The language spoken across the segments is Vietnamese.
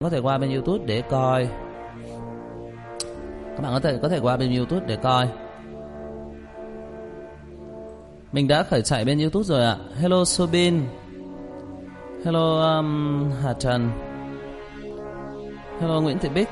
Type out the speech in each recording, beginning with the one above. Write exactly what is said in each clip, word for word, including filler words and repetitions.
có thể qua bên YouTube để coi. Các bạn có thể có thể qua bên YouTube để coi. Mình đã khởi chạy bên YouTube rồi ạ. Hello Sobin. Hello um, Hà Trần. Hello Nguyễn Thị Bích.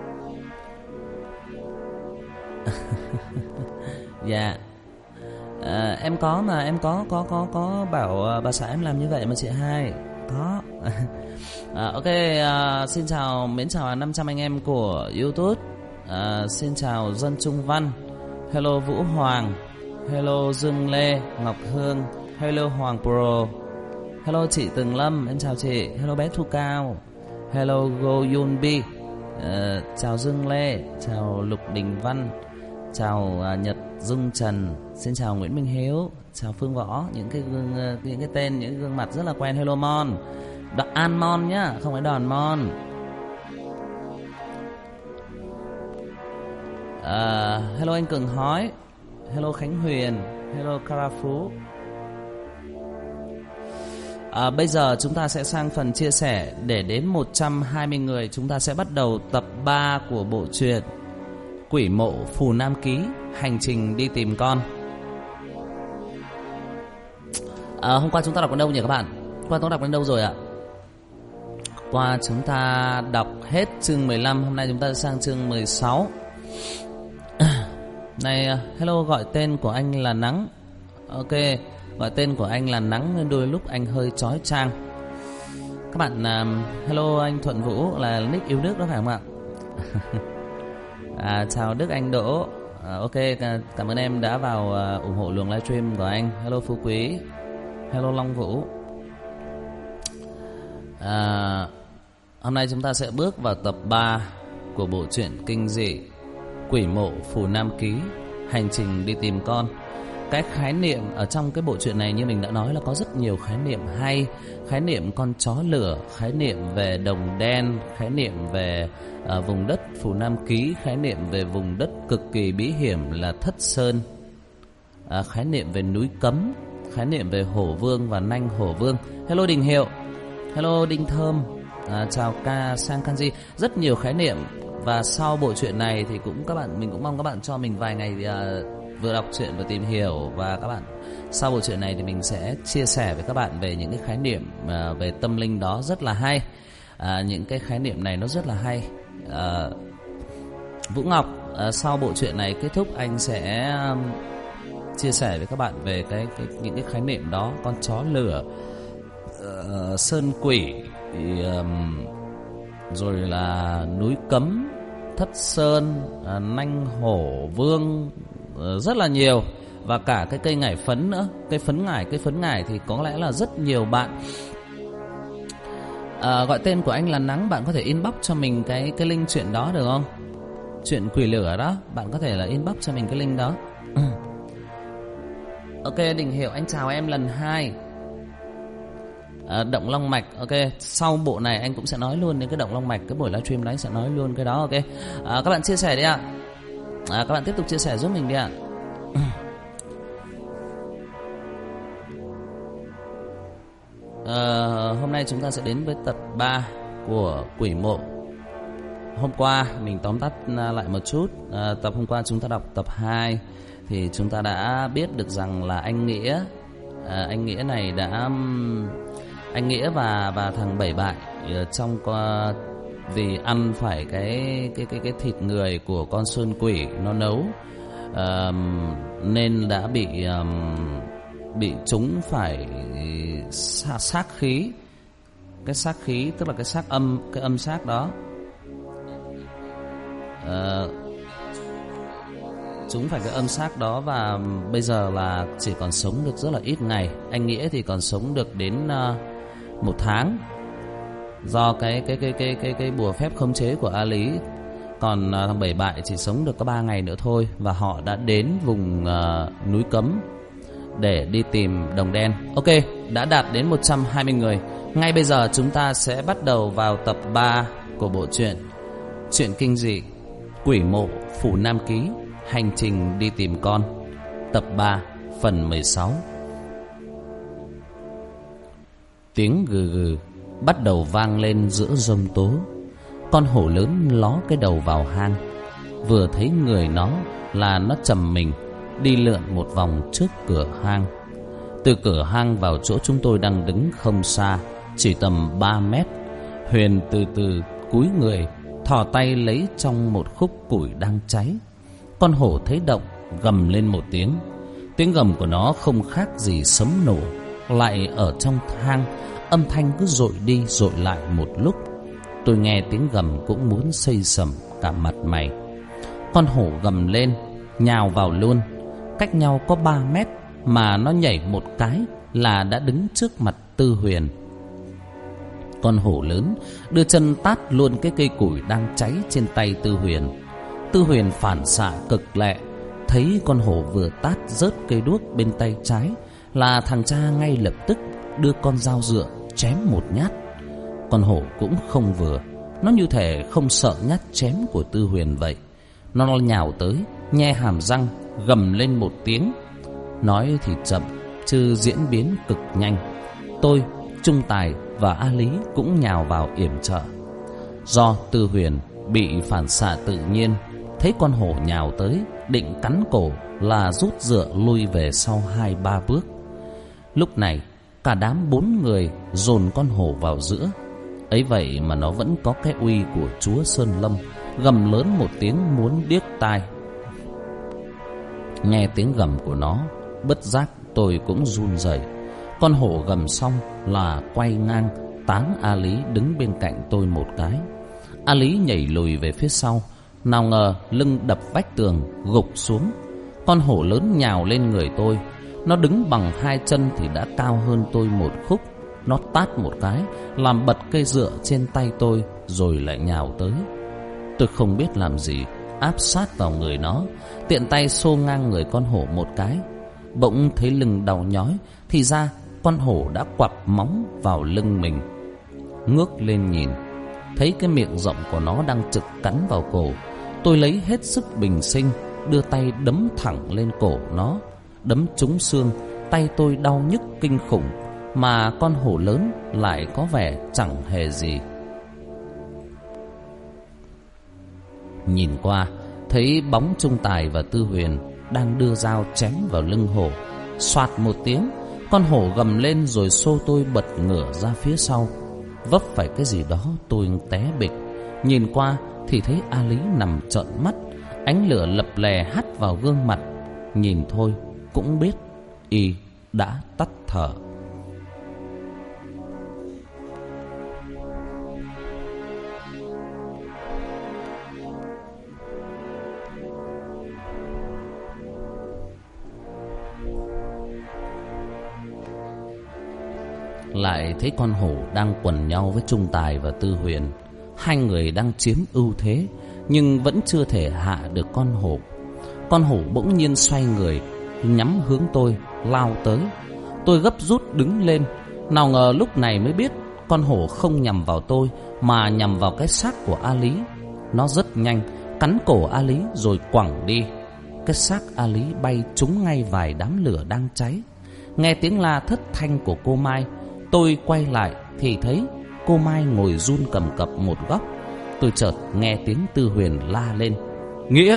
Dạ. Yeah. À, em có mà em có có có có bảo bà xã em làm như vậy mà chị hai. Có. À, ok, à, xin chào, mến chào năm trăm anh em của YouTube. À, xin chào Dân Trung Văn. Hello Vũ Hoàng. Hello Dương Lê, Ngọc Hương. Hello Hoàng Pro. Hello chị Tường Lâm, em chào chị. Hello bé Thu Cao. Hello Go Yun Bi. À, chào Dương Lê, chào Lục Đình Văn, chào à, Nhật Dung Trần, xin chào Nguyễn Minh Hiếu, chào Phương Võ, những cái gương, những cái tên, những gương mặt rất là quen. Hello Mon, Đoạn An Mon nhá, không phải Đòn Mon. À, hello anh Cường Hói. Hello Khánh Huyền. Hello Cara Phú. À, bây giờ chúng ta sẽ sang phần chia sẻ. Để đến một trăm hai mươi người, chúng ta sẽ bắt đầu tập ba của bộ truyện Quỷ Mộ Phù Nam Ký, hành trình đi tìm con. À, hôm qua chúng ta đọc đến đâu nhỉ các bạn? Hôm qua chúng ta đọc đến đâu rồi ạ? Qua chúng ta đọc hết chương mười lăm. Hôm nay chúng ta sang chương mười sáu. Này, hello, gọi tên của anh là Nắng. Ok, gọi tên của anh là Nắng nên đôi lúc anh hơi chói chang. Các bạn, uh, hello anh Thuận Vũ, là nick yêu nước đó phải không ạ? À, chào Đức Anh Đỗ. À, ok, cảm ơn em đã vào uh, ủng hộ luồng livestream của anh. Hello Phú Quý. Hello Long Vũ. À, hôm nay chúng ta sẽ bước vào tập ba của bộ truyện kinh dị Quỷ Mộ Phù Nam Ký, hành trình đi tìm con. Cái khái niệm ở trong cái bộ truyện này như mình đã nói là có rất nhiều khái niệm hay. Khái niệm con chó lửa, khái niệm về đồng đen, khái niệm về uh, vùng đất Phù Nam Ký, khái niệm về vùng đất cực kỳ bí hiểm là Thất Sơn, uh, khái niệm về núi Cấm, khái niệm về Hổ Vương và Nanh Hổ Vương. Hello Đình Hiệu. Hello Đinh Thơm. uh, Chào Ca Sang Kanji. Rất nhiều khái niệm. Và sau bộ truyện này thì cũng các bạn mình cũng mong các bạn cho mình vài ngày uh, vừa đọc truyện vừa tìm hiểu. Và các bạn sau bộ truyện này thì mình sẽ chia sẻ với các bạn về những cái khái niệm uh, về tâm linh đó rất là hay. uh, Những cái khái niệm này nó rất là hay. uh, Vũ Ngọc, uh, sau bộ truyện này kết thúc anh sẽ um, chia sẻ với các bạn về cái, cái những cái khái niệm đó. Con chó lửa, uh, sơn quỷ, um, rồi là núi Cấm, Thất Sơn, uh, Nanh Hổ Vương, uh, rất là nhiều. Và cả cái cây ngải phấn nữa. Cây phấn ngải, cây phấn ngải thì có lẽ là rất nhiều bạn à, gọi tên của anh là Nắng. Bạn có thể inbox cho mình cái, cái link chuyện đó được không? Chuyện quỷ lửa đó, bạn có thể là inbox cho mình cái link đó. Ok, Đình Hiệu, anh chào em lần hai. à, Động Long Mạch, ok. Sau bộ này anh cũng sẽ nói luôn đến cái Động Long Mạch. Cái buổi livestream đấy sẽ nói luôn cái đó, ok. à, Các bạn chia sẻ đi ạ. à, Các bạn tiếp tục chia sẻ giúp mình đi ạ. À, hôm nay chúng ta sẽ đến với tập ba của Quỷ Mộ. Hôm qua mình tóm tắt lại một chút. à, Tập hôm qua chúng ta đọc tập hai thì chúng ta đã biết được rằng là anh Nghĩa, à, anh Nghĩa này đã anh Nghĩa và và thằng Bảy Bại trong qua vì ăn phải cái cái cái cái thịt người của con sơn quỷ nó nấu, à, nên đã bị um, bị chúng phải sát khí. Cái sát khí tức là cái xác âm, cái âm xác đó. À, chúng phải cái âm xác đó và bây giờ là chỉ còn sống được rất là ít ngày. Anh Nghĩa thì còn sống được đến uh, một tháng do cái cái cái cái cái cái bùa phép khống chế của A Lý. Còn uh, thằng Bảy Bại chỉ sống được có ba ngày nữa thôi. Và họ đã đến vùng uh, núi Cấm để đi tìm đồng đen. Ok, đã đạt đến một trăm hai mươi người. Ngay bây giờ chúng ta sẽ bắt đầu vào tập ba của bộ truyện Truyện kinh dị Quỷ Mộ Phù Nam Ký, hành trình đi tìm con. Tập ba, phần mười sáu. Tiếng gừ gừ bắt đầu vang lên giữa giông tố. Con hổ lớn ló cái đầu vào hang. Vừa thấy người nó là nó trầm mình đi lượn một vòng trước cửa hang. Từ cửa hang vào chỗ chúng tôi đang đứng không xa, chỉ tầm ba mét, Huyền từ từ cúi người, thò tay lấy trong một khúc củi đang cháy. Con hổ thấy động, gầm lên một tiếng. Tiếng gầm của nó không khác gì sấm nổ. Lại ở trong hang, âm thanh cứ dội đi dội lại một lúc. Tôi nghe tiếng gầm cũng muốn xây sầm cả mặt mày. Con hổ gầm lên, nhào vào luôn. Cách nhau có ba mét mà nó nhảy một cái là đã đứng trước mặt Tư Huyền. Con hổ lớn đưa chân tát luôn cái cây củi đang cháy trên tay Tư Huyền. Tư Huyền phản xạ cực lẹ, thấy con hổ vừa tát rớt cây đuốc bên tay trái là thằng cha ngay lập tức đưa con dao dựa chém một nhát. Con hổ cũng không vừa, nó như thể không sợ nhát chém của Tư Huyền vậy. Nó nhào tới, nhe hàm răng, gầm lên một tiếng. Nói thì chậm, chứ diễn biến cực nhanh. Tôi, Trung Tài và A Lý cũng nhào vào yểm trợ. Do Tư Huyền bị phản xạ tự nhiên, thấy con hổ nhào tới định cắn cổ là rút dựa lui về sau hai ba bước. Lúc này cả đám bốn người dồn con hổ vào giữa. Ấy vậy mà nó vẫn có cái uy của chúa Sơn Lâm, gầm lớn một tiếng muốn điếc tai. Nghe tiếng gầm của nó, bất giác tôi cũng run rẩy. Con hổ gầm xong là quay ngang tán A Lý đứng bên cạnh tôi một cái. A Lý nhảy lùi về phía sau, nào ngờ lưng đập vách tường gục xuống. Con hổ lớn nhào lên người tôi. Nó đứng bằng hai chân thì đã cao hơn tôi một khúc. Nó tát một cái làm bật cây dựa trên tay tôi, rồi lại nhào tới. Tôi không biết làm gì, áp sát vào người nó, tiện tay xô ngang người con hổ một cái. Bỗng thấy lưng đau nhói, thì ra con hổ đã quặp móng vào lưng mình. Ngước lên nhìn, thấy cái miệng rộng của nó đang trực cắn vào cổ. Tôi lấy hết sức bình sinh, đưa tay đấm thẳng lên cổ nó. Đấm trúng xương, tay tôi đau nhức kinh khủng, mà con hổ lớn lại có vẻ chẳng hề gì. Nhìn qua, thấy bóng Trung Tài và Tư Huyền đang đưa dao chém vào lưng hổ. Soạt một tiếng, con hổ gầm lên rồi xô tôi bật ngửa ra phía sau. Vấp phải cái gì đó tôi té bịch. Nhìn qua thì thấy A Lý nằm trợn mắt, ánh lửa lập lè hắt vào gương mặt. Nhìn thôi cũng biết y đã tắt thở. Lại thấy con hổ đang quần nhau với Trung Tài và Tư Huyền. Hai người đang chiếm ưu thế, nhưng vẫn chưa thể hạ được con hổ. Con hổ bỗng nhiên xoay người, nhắm hướng tôi, lao tới. Tôi gấp rút đứng lên. Nào ngờ lúc này mới biết con hổ không nhằm vào tôi, mà nhằm vào cái xác của A Lý. Nó rất nhanh, cắn cổ A Lý rồi quẳng đi. Cái xác A Lý bay trúng ngay vài đám lửa đang cháy. Nghe tiếng la thất thanh của cô Mai, tôi quay lại thì thấy cô Mai ngồi run cầm cập một góc. Tôi chợt nghe tiếng Tư Huyền la lên: Nghĩa!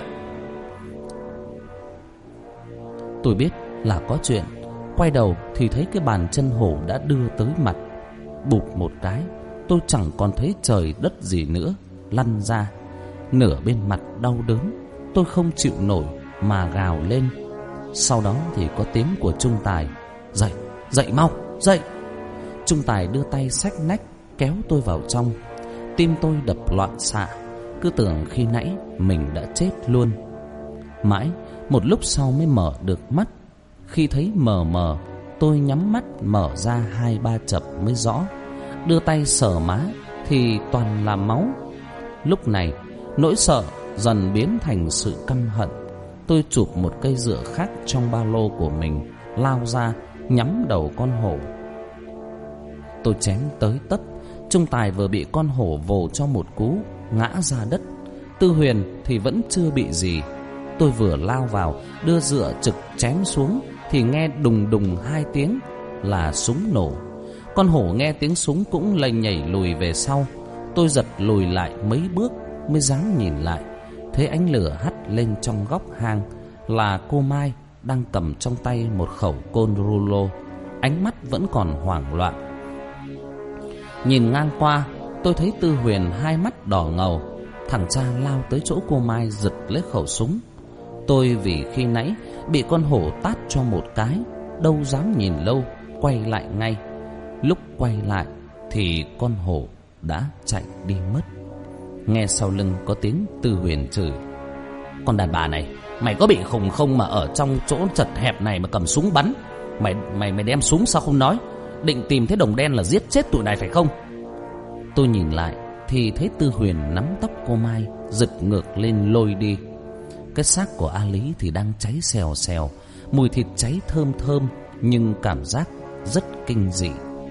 Tôi biết là có chuyện. Quay đầu thì thấy cái bàn chân hổ đã đưa tới mặt. Bụp một cái, tôi chẳng còn thấy trời đất gì nữa, lăn ra. Nửa bên mặt đau đớn, tôi không chịu nổi mà gào lên. Sau đó thì có tiếng của Trung Tài: Dậy, dậy mau, dậy! Trung Tài đưa tay xách nách kéo tôi vào trong. Tim tôi đập loạn xạ, cứ tưởng khi nãy mình đã chết luôn. Mãi một lúc sau mới mở được mắt. Khi thấy mờ mờ, tôi nhắm mắt mở ra hai ba chập mới rõ. Đưa tay sờ má thì toàn là máu. Lúc này nỗi sợ dần biến thành sự căm hận. Tôi chụp một cây dựa khác trong ba lô của mình, lao ra nhắm đầu con hổ. Tôi chém tới tấp. Trung Tài vừa bị con hổ vồ cho một cú, ngã ra đất. Tư Huyền thì vẫn chưa bị gì. Tôi vừa lao vào đưa dựa trực chém xuống thì nghe đùng đùng hai tiếng là súng nổ. Con hổ nghe tiếng súng cũng lây nhảy lùi về sau. Tôi giật lùi lại mấy bước mới dám nhìn lại. Thấy ánh lửa hắt lên trong góc hang là cô Mai đang cầm trong tay một khẩu côn rulo, ánh mắt vẫn còn hoảng loạn. Nhìn ngang qua, tôi thấy Tư Huyền hai mắt đỏ ngầu. Thằng cha lao tới chỗ cô Mai giật lấy khẩu súng. Tôi vì khi nãy bị con hổ tát cho một cái, đâu dám nhìn lâu, quay lại ngay. Lúc quay lại thì con hổ đã chạy đi mất. Nghe sau lưng có tiếng Tư Huyền chửi: "Con đàn bà này, mày có bị khùng không mà ở trong chỗ chật hẹp này mà cầm súng bắn? Mày mày mày đem súng sao không nói? Định tìm thấy đồng đen là giết chết tụi này phải không?" Tôi nhìn lại thì thấy Tư Huyền nắm tóc cô Mai giật ngược lên lôi đi. Cái xác của A Lý thì đang cháy xèo xèo, mùi thịt cháy thơm thơm, nhưng cảm giác rất kinh dị.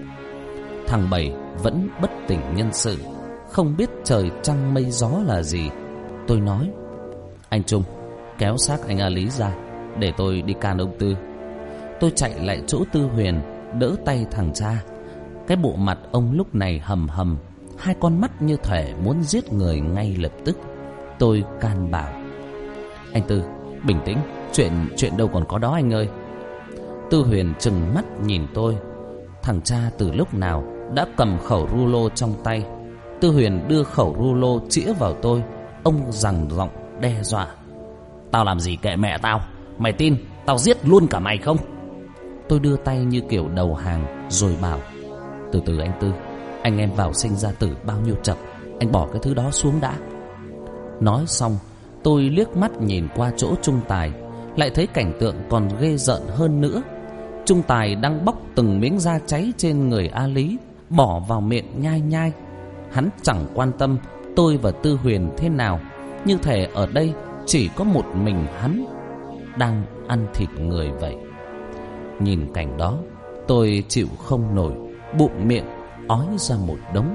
Thằng Bảy vẫn bất tỉnh nhân sự, không biết trời trăng mây gió là gì. Tôi nói: "Anh Trung, kéo xác anh A Lý ra để tôi đi can ông Tư." Tôi chạy lại chỗ Tư Huyền, đỡ tay thằng cha. Cái bộ mặt ông lúc này hầm hầm, hai con mắt như thể muốn giết người ngay lập tức. Tôi can bảo: "Anh Tư, bình tĩnh, chuyện chuyện đâu còn có đó anh ơi." Tư Huyền trừng mắt nhìn tôi. Thằng cha từ lúc nào đã cầm khẩu rulo trong tay. Tư Huyền đưa khẩu rulo chĩa vào tôi. Ông gằn giọng đe dọa: "Tao làm gì kệ mẹ tao, mày tin tao giết luôn cả mày không?" Tôi đưa tay như kiểu đầu hàng rồi bảo: "Từ từ anh Tư, anh em vào sinh ra tử bao nhiêu chập, anh bỏ cái thứ đó xuống đã." Nói xong, tôi liếc mắt nhìn qua chỗ Trung Tài, lại thấy cảnh tượng còn ghê rợn hơn nữa. Trung Tài đang bóc từng miếng da cháy trên người A Lý, bỏ vào miệng nhai nhai. Hắn chẳng quan tâm tôi và Tư Huyền thế nào, như thể ở đây chỉ có một mình hắn đang ăn thịt người vậy. Nhìn cảnh đó, tôi chịu không nổi, bụng miệng ói ra một đống.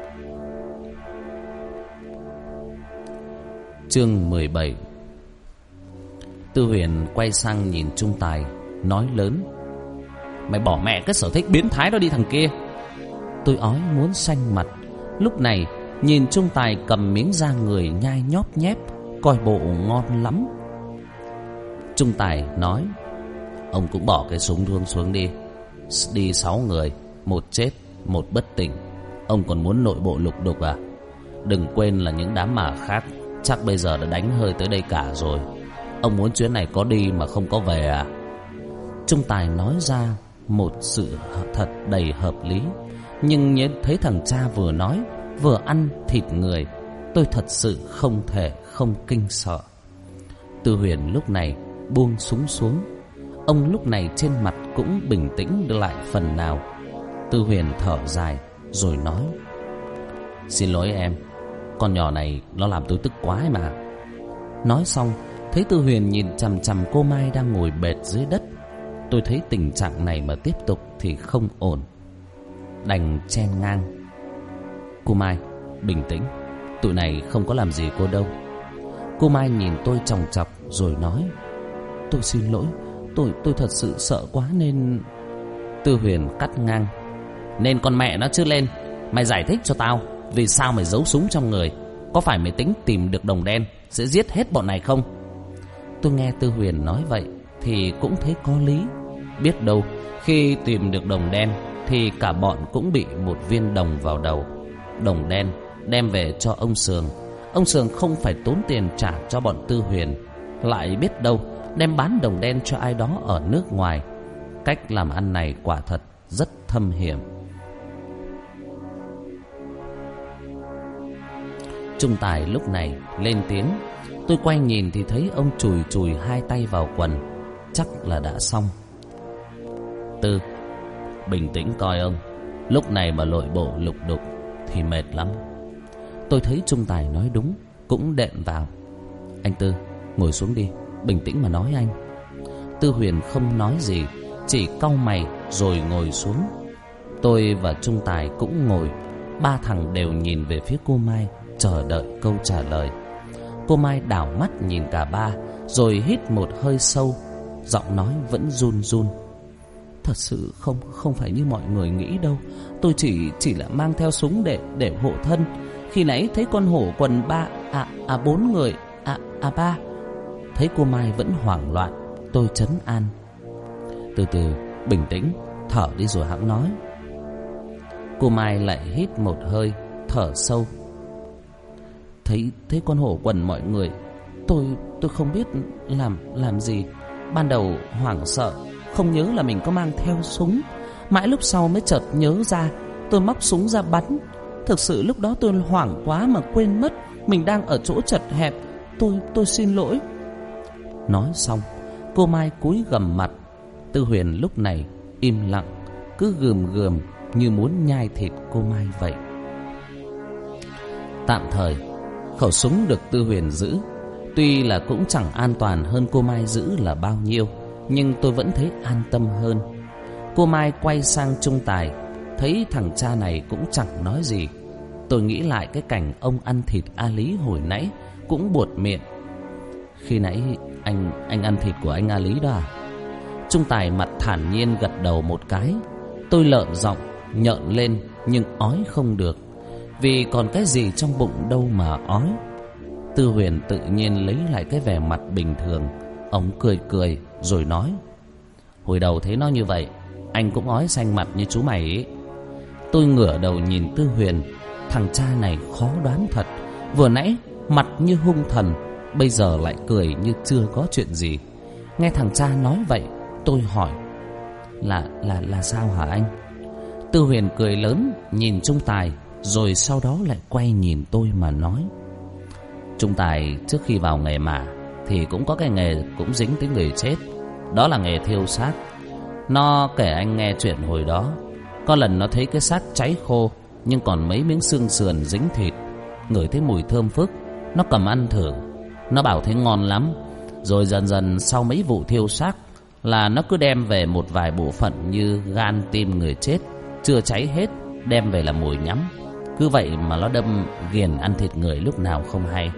Chương mười bảy. Tư Huyền quay sang nhìn Trung Tài, nói lớn: "Mày bỏ mẹ cái sở thích biến thái đó đi thằng kia." Tôi ói muốn xanh mặt. Lúc này nhìn Trung Tài cầm miếng da người nhai nhóp nhép, coi bộ ngon lắm. Trung Tài nói: "Ông cũng bỏ cái súng thương xuống đi. Đi sáu người, một chết, một bất tỉnh. Ông còn muốn nội bộ lục đục à? Đừng quên là những đám mà khác chắc bây giờ đã đánh hơi tới đây cả rồi. Ông muốn chuyến này có đi mà không có về à?" Trung Tài nói ra một sự thật đầy hợp lý, nhưng nhìn thấy thằng cha vừa nói vừa ăn thịt người, tôi thật sự không thể không kinh sợ. Tư Huyền lúc này buông súng xuống. Ông lúc này trên mặt cũng bình tĩnh lại phần nào. Tư Huyền thở dài rồi nói: "Xin lỗi em, con nhỏ này nó làm tôi tức quá ấy mà." Nói xong, thấy Tư Huyền nhìn chằm chằm cô Mai đang ngồi bệt dưới đất. Tôi thấy tình trạng này mà tiếp tục thì không ổn, đành chen ngang: "Cô Mai, bình tĩnh, tụi này không có làm gì cô đâu." Cô Mai nhìn tôi chòng chọc rồi nói: "Tôi xin lỗi, tôi tôi thật sự sợ quá nên..." Tư Huyền cắt ngang: "Nên con mẹ nó chứ lên. Mày giải thích cho tao, vì sao mày giấu súng trong người? Có phải mày tính tìm được đồng đen sẽ giết hết bọn này không?" Tôi nghe Tư Huyền nói vậy thì cũng thấy có lý. Biết đâu khi tìm được đồng đen thì cả bọn cũng bị một viên đồng vào đầu. Đồng đen đem về cho ông Sường, ông Sường không phải tốn tiền trả cho bọn Tư Huyền, lại biết đâu đem bán đồng đen cho ai đó ở nước ngoài. Cách làm ăn này quả thật rất thâm hiểm. Trung Tài lúc này lên tiếng. Tôi quay nhìn thì thấy ông chùi chùi hai tay vào quần, chắc là đã xong. "Tư, bình tĩnh coi ông, lúc này mà nội bộ lục đục thì mệt lắm." Tôi thấy Trung Tài nói đúng, cũng đệm vào: "Anh Tư, ngồi xuống đi, bình tĩnh mà nói anh." Tư Huyền không nói gì, chỉ cau mày rồi ngồi xuống. Tôi và Trung Tài cũng ngồi. Ba thằng đều nhìn về phía cô Mai, chờ đợi câu trả lời. Cô Mai đảo mắt nhìn cả ba, rồi hít một hơi sâu, giọng nói vẫn run run: "Thật sự không không phải như mọi người nghĩ đâu. Tôi chỉ chỉ là mang theo súng để để hộ thân. Khi nãy thấy con hổ quần ba À à bốn người À à ba. Thấy cô Mai vẫn hoảng loạn, tôi trấn an. Từ từ, bình tĩnh, thở đi rồi hẵng nói. Cô Mai lại hít một hơi, thở sâu. Thấy thấy con hổ quần mọi người, Tôi tôi không biết làm làm gì. Ban đầu hoảng sợ, không nhớ là mình có mang theo súng. Mãi lúc sau mới chợt nhớ ra, tôi móc súng ra bắn. Thực sự lúc đó tôi hoảng quá mà quên mất mình đang ở chỗ chật hẹp. Tôi tôi xin lỗi. Nói xong, cô Mai cúi gằm mặt. Tư Huyền lúc này im lặng, cứ gườm gườm như muốn nhai thịt cô Mai vậy. Tạm thời, khẩu súng được Tư Huyền giữ. Tuy là cũng chẳng an toàn hơn cô Mai giữ là bao nhiêu, nhưng tôi vẫn thấy an tâm hơn. Cô Mai quay sang Trung Tài, thấy thằng cha này cũng chẳng nói gì. Tôi nghĩ lại cái cảnh ông ăn thịt A Lý hồi nãy, cũng buột miệng. Khi nãy anh anh ăn thịt của anh A Lý đó à? Trung Tài mặt thản nhiên gật đầu một cái. Tôi lợn giọng, nhợn lên nhưng ói không được, vì còn cái gì trong bụng đâu mà ói. Tư Huyền tự nhiên lấy lại cái vẻ mặt bình thường. Ông cười cười rồi nói: Hồi đầu thấy nó như vậy, anh cũng ói xanh mặt như chú mày ấy. Tôi ngửa đầu nhìn Tư Huyền. Thằng cha này khó đoán thật. Vừa nãy mặt như hung thần, bây giờ lại cười như chưa có chuyện gì. Nghe thằng cha nói vậy, tôi hỏi: Là là là sao hả anh? Tư Huyền cười lớn nhìn Trung Tài, rồi sau đó lại quay nhìn tôi mà nói: Trung Tài trước khi vào nghề mả thì cũng có cái nghề cũng dính tới người chết. Đó là nghề thiêu xác. Nó kể anh nghe chuyện hồi đó, có lần nó thấy cái xác cháy khô, nhưng còn mấy miếng xương sườn dính thịt. Ngửi thấy mùi thơm phức, nó cầm ăn thử. Nó bảo thấy ngon lắm. Rồi dần dần sau mấy vụ thiêu xác là nó cứ đem về một vài bộ phận như gan tim người chết chưa cháy hết, đem về làm mồi nhắm. Cứ vậy mà nó đâm ghiền ăn thịt người lúc nào không hay.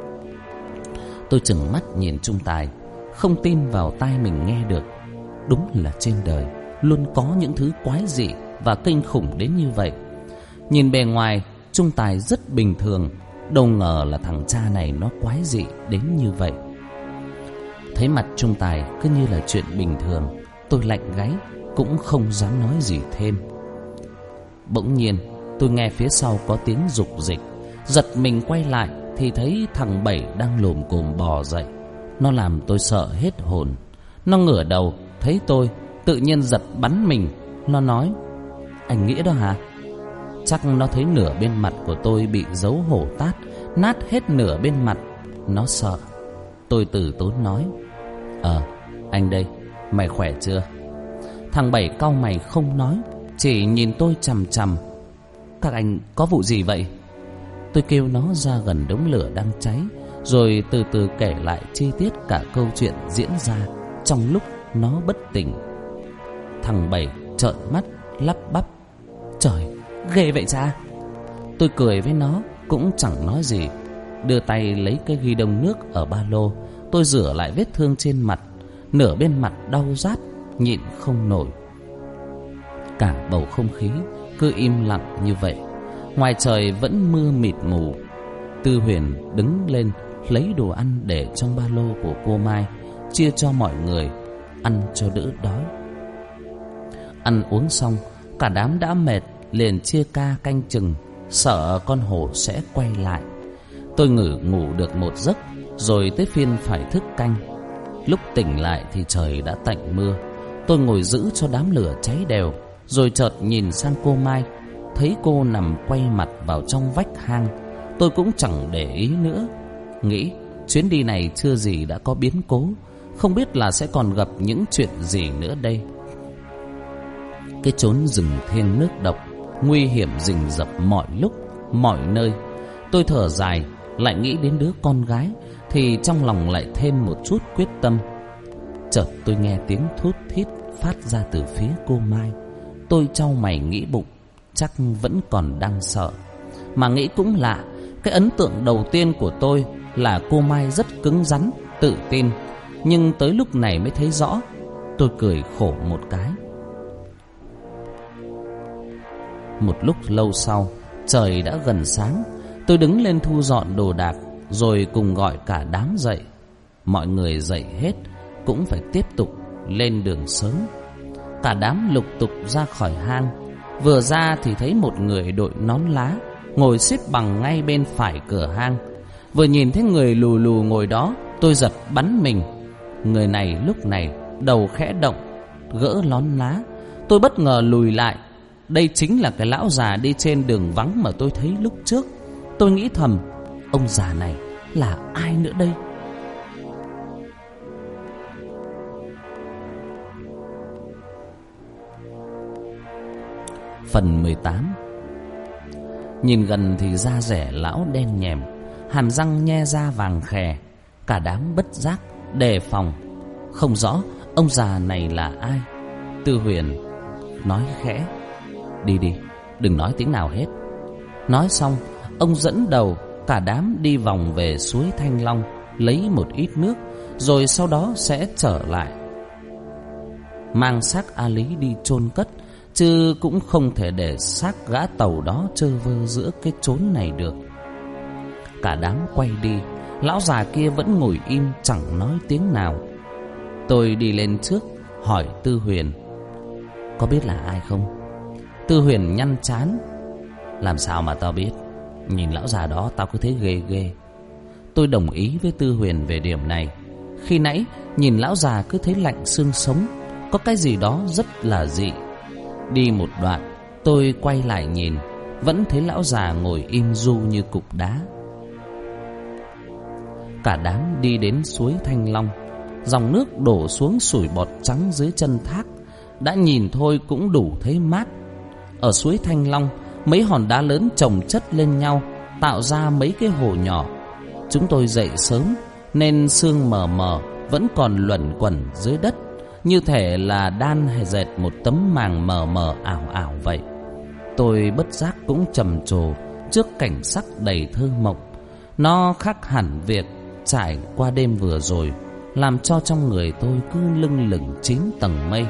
Tôi trừng mắt nhìn Trung Tài, không tin vào tai mình nghe được. Đúng là trên đời luôn có những thứ quái dị và kinh khủng đến như vậy. Nhìn bề ngoài, Trung Tài rất bình thường, đâu ngờ là thằng cha này nó quái dị đến như vậy. Thấy mặt Trung Tài cứ như là chuyện bình thường, tôi lạnh gáy, cũng không dám nói gì thêm. Bỗng nhiên tôi nghe phía sau có tiếng rục rịch. Giật mình quay lại thì thấy thằng Bảy đang lồm cồm bò dậy. Nó làm tôi sợ hết hồn. Nó ngửa đầu thấy tôi, tự nhiên giật bắn mình. Nó nói: Anh Nghĩa đó hả? Chắc nó thấy nửa bên mặt của tôi bị dấu hổ tát, nát hết nửa bên mặt. Nó sợ. Tôi từ tốn nói: Ờ, anh đây, mày khỏe chưa? Thằng Bảy cau mày không nói, chỉ nhìn tôi chằm chằm. Các anh có vụ gì vậy? Tôi kêu nó ra gần đống lửa đang cháy, rồi từ từ kể lại chi tiết cả câu chuyện diễn ra trong lúc nó bất tỉnh. Thằng Bảy trợn mắt lắp bắp: Trời, ghê vậy cha. Tôi cười với nó, cũng chẳng nói gì. Đưa tay lấy cái ghi đông nước ở ba lô. Tôi rửa lại vết thương trên mặt. Nửa bên mặt đau rát, nhịn không nổi. Cả bầu không khí cứ im lặng như vậy. Ngoài trời vẫn mưa mịt mù. Tư Huyền đứng lên lấy đồ ăn để trong ba lô của cô Mai, chia cho mọi người, ăn cho đỡ đói. Ăn uống xong, cả đám đã mệt, liền chia ca canh chừng, sợ con hổ sẽ quay lại. Tôi ngử ngủ được một giấc, rồi tới phiên phải thức canh. Lúc tỉnh lại thì trời đã tạnh mưa. Tôi ngồi giữ cho đám lửa cháy đều, rồi chợt nhìn sang cô Mai, thấy cô nằm quay mặt vào trong vách hang. Tôi cũng chẳng để ý nữa, nghĩ chuyến đi này chưa gì đã có biến cố, không biết là sẽ còn gặp những chuyện gì nữa đây. Cái chốn rừng thiêng nước độc, nguy hiểm rình rập mọi lúc, mọi nơi. Tôi thở dài, lại nghĩ đến đứa con gái, thì trong lòng lại thêm một chút quyết tâm. Chợt tôi nghe tiếng thút thít phát ra từ phía cô Mai. Tôi chau mày nghĩ bụng, chắc vẫn còn đang sợ. Mà nghĩ cũng lạ, cái ấn tượng đầu tiên của tôi là cô Mai rất cứng rắn, tự tin. Nhưng tới lúc này mới thấy rõ. Tôi cười khổ một cái. Một lúc lâu sau, trời đã gần sáng. Tôi đứng lên thu dọn đồ đạc, rồi cùng gọi cả đám dậy. Mọi người dậy hết, cũng phải tiếp tục lên đường sớm. Cả đám lục tục ra khỏi hang. Vừa ra thì thấy một người đội nón lá ngồi xếp bằng ngay bên phải cửa hang. Vừa nhìn thấy người lù lù ngồi đó, tôi giật bắn mình. Người này lúc này đầu khẽ động, gỡ nón lá. Tôi bất ngờ lùi lại. Đây chính là cái lão già đi trên đường vắng mà tôi thấy lúc trước. Tôi nghĩ thầm, ông già này là ai nữa đây? Phần mười tám. Nhìn gần thì da rẻ lão đen nhèm, hàm răng nhe ra vàng khè. Cả đám bất giác đề phòng. Không rõ ông già này là ai. Tư Huyền nói khẽ, đi đi, đừng nói tiếng nào hết. Nói xong, ông dẫn đầu cả đám đi vòng về suối Thanh Long, lấy một ít nước, rồi sau đó sẽ trở lại, mang xác A Lý đi chôn cất. Chứ cũng không thể để xác gã tàu đó trơ vơ giữa cái chốn này được. Cả đám quay đi. Lão già kia vẫn ngồi im chẳng nói tiếng nào. Tôi đi lên trước hỏi Tư Huyền, có biết là ai không? Tư Huyền nhăn trán, làm sao mà tao biết? Nhìn lão già đó tao cứ thấy ghê ghê. Tôi đồng ý với Tư Huyền về điểm này. Khi nãy nhìn lão già cứ thấy lạnh xương sống, có cái gì đó rất là dị. Đi một đoạn, tôi quay lại nhìn, vẫn thấy lão già ngồi im ru như cục đá. Cả đám đi đến suối Thanh Long. Dòng nước đổ xuống sủi bọt trắng dưới chân thác. Đã nhìn thôi cũng đủ thấy mát. Ở suối Thanh Long, mấy hòn đá lớn chồng chất lên nhau, tạo ra mấy cái hồ nhỏ. Chúng tôi dậy sớm nên sương mờ mờ vẫn còn luẩn quẩn dưới đất, như thể là đan hay dệt một tấm màng mờ mờ ảo ảo vậy. Tôi bất giác cũng trầm trồ trước cảnh sắc đầy thơ mộng. Nó khác hẳn việc trải qua đêm vừa rồi, làm cho trong người tôi cứ lưng lửng chín tầng mây.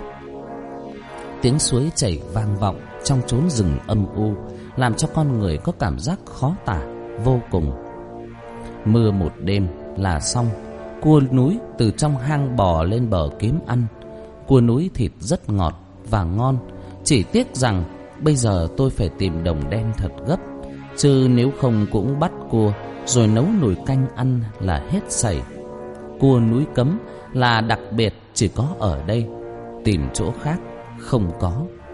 Tiếng suối chảy vang vọng trong chốn rừng âm u, làm cho con người có cảm giác khó tả vô cùng. Mưa một đêm là xong. Cua núi từ trong hang bò lên bờ kiếm ăn. Cua núi thịt rất ngọt và ngon. Chỉ tiếc rằng bây giờ tôi phải tìm đồng đen thật gấp, chứ nếu không cũng bắt cua rồi nấu nồi canh ăn là hết sảy. Cua núi cấm là đặc biệt chỉ có ở đây, tìm chỗ khác không có.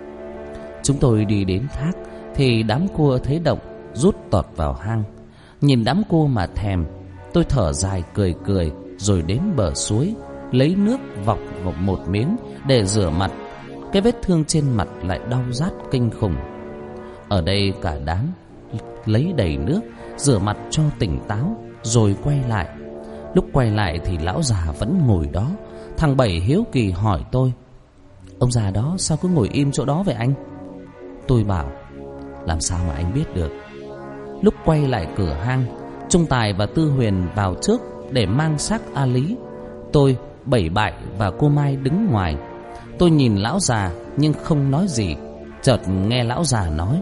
Chúng tôi đi đến thác thì đám cua thấy động rút tọt vào hang. Nhìn đám cua mà thèm. Tôi thở dài cười cười, rồi đến bờ suối lấy nước vọc vào một miếng để rửa mặt. Cái vết thương trên mặt lại đau rát kinh khủng. Ở đây cả đám lấy đầy nước rửa mặt cho tỉnh táo, rồi quay lại. Lúc quay lại thì lão già vẫn ngồi đó. Thằng Bảy hiếu kỳ hỏi tôi, ông già đó sao cứ ngồi im chỗ đó vậy anh? Tôi bảo, làm sao mà anh biết được. Lúc quay lại cửa hang, Trung Tài và Tư Huyền vào trước để mang xác A Lý. Tôi, Bảy Bại và cô Mai đứng ngoài. Tôi nhìn lão già nhưng không nói gì. Chợt nghe lão già nói,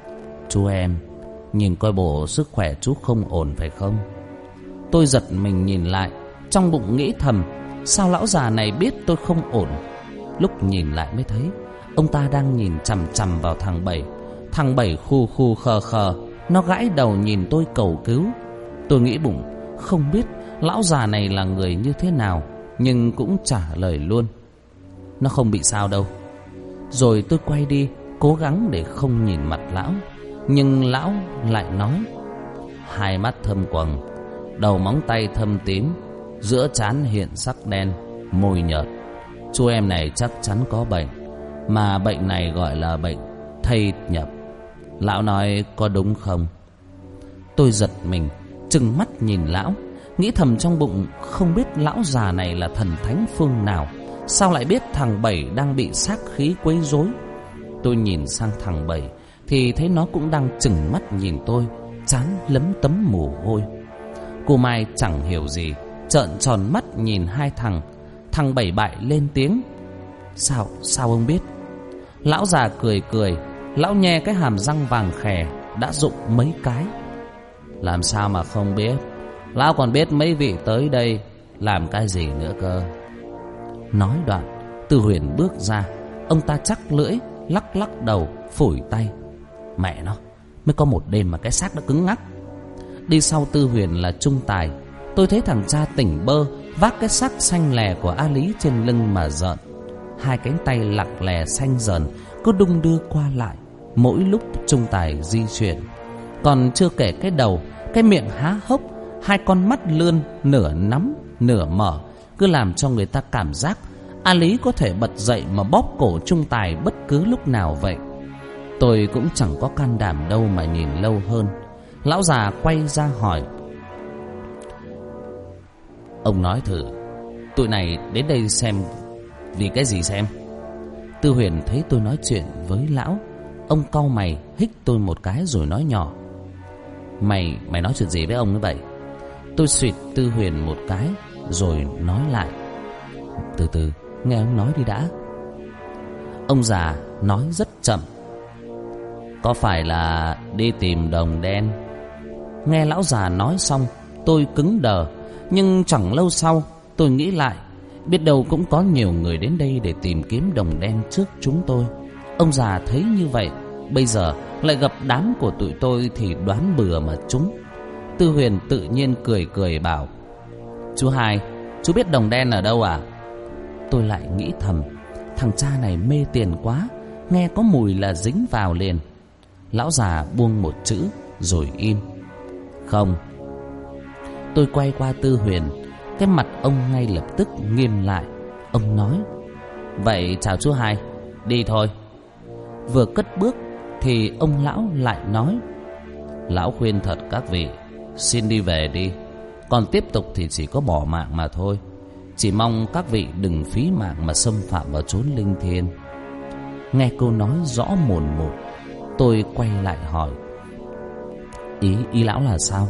chú em, nhìn coi bộ sức khỏe chú không ổn phải không? Tôi giật mình nhìn lại, trong bụng nghĩ thầm, sao lão già này biết tôi không ổn? Lúc nhìn lại mới thấy ông ta đang nhìn chằm chằm vào thằng Bảy. Thằng Bảy khu khu khờ khờ, nó gãi đầu nhìn tôi cầu cứu. Tôi nghĩ bụng, không biết lão già này là người như thế nào, nhưng cũng trả lời luôn, nó không bị sao đâu. Rồi tôi quay đi, cố gắng để không nhìn mặt lão. Nhưng lão lại nói, hai mắt thâm quầng, đầu móng tay thâm tím, giữa trán hiện sắc đen, môi nhợt. Chú em này chắc chắn có bệnh, mà bệnh này gọi là bệnh thây nhập. Lão nói có đúng không? Tôi giật mình, trừng mắt nhìn lão, nghĩ thầm trong bụng, không biết lão già này là thần thánh phương nào, sao lại biết thằng Bảy đang bị sát khí quấy rối. Tôi nhìn sang thằng Bảy thì thấy nó cũng đang trừng mắt nhìn tôi, trán lấm tấm mồ hôi. Cô Mai chẳng hiểu gì, trợn tròn mắt nhìn hai thằng. Thằng Bảy Bại lên tiếng, Sao, sao ông biết? Lão già cười cười, lão nhe cái hàm răng vàng khè đã rụng mấy cái. Làm sao mà không biết. Lão còn biết mấy vị tới đây làm cái gì nữa cơ. Nói đoạn, Tư Huyền bước ra. Ông ta chắc lưỡi, lắc lắc đầu, phủi tay. Mẹ nó, mới có một đêm mà cái xác đã cứng ngắc. Đi sau Tư Huyền là Trung Tài. Tôi thấy thằng cha tỉnh bơ vác cái xác xanh lè của A Lý trên lưng mà giận. Hai cánh tay lặng lè xanh dần cứ đung đưa qua lại mỗi lúc Trung Tài di chuyển. Còn chưa kể cái đầu, cái miệng há hốc, hai con mắt lươn nửa nắm nửa mở, cứ làm cho người ta cảm giác A Lý có thể bật dậy mà bóp cổ Trung Tài bất cứ lúc nào vậy. Tôi cũng chẳng có can đảm đâu mà nhìn lâu hơn. Lão già quay ra hỏi: Ông nói thử, tụi này đến đây xem vì cái gì xem? Tư Huyền thấy tôi nói chuyện với lão, ông cau mày hích tôi một cái rồi nói nhỏ: Mày, mày nói chuyện gì với ông như vậy? Tôi xịt Tư Huyền một cái rồi nói lại: Từ từ, nghe ông nói đi đã. Ông già nói rất chậm: Có phải là đi tìm đồng đen? Nghe lão già nói xong, tôi cứng đờ. Nhưng chẳng lâu sau, tôi nghĩ lại, biết đâu cũng có nhiều người đến đây để tìm kiếm đồng đen trước chúng tôi. Ông già thấy như vậy, bây giờ lại gặp đám của tụi tôi thì đoán bừa mà trúng. Tư Huyền tự nhiên cười cười bảo: Chú Hai, chú biết đồng đen ở đâu à? Tôi lại nghĩ thầm, thằng cha này mê tiền quá, nghe có mùi là dính vào liền. Lão già buông một chữ rồi im. Không. Tôi quay qua Tư Huyền, cái mặt ông ngay lập tức nghiêm lại. Ông nói: Vậy chào chú Hai, đi thôi. Vừa cất bước thì ông lão lại nói: Lão khuyên thật các vị, xin đi về đi. Còn tiếp tục thì chỉ có bỏ mạng mà thôi. Chỉ mong các vị đừng phí mạng mà xâm phạm vào chốn linh thiêng. Nghe câu nói rõ mồn một, tôi quay lại hỏi: Ý, ý lão là sao?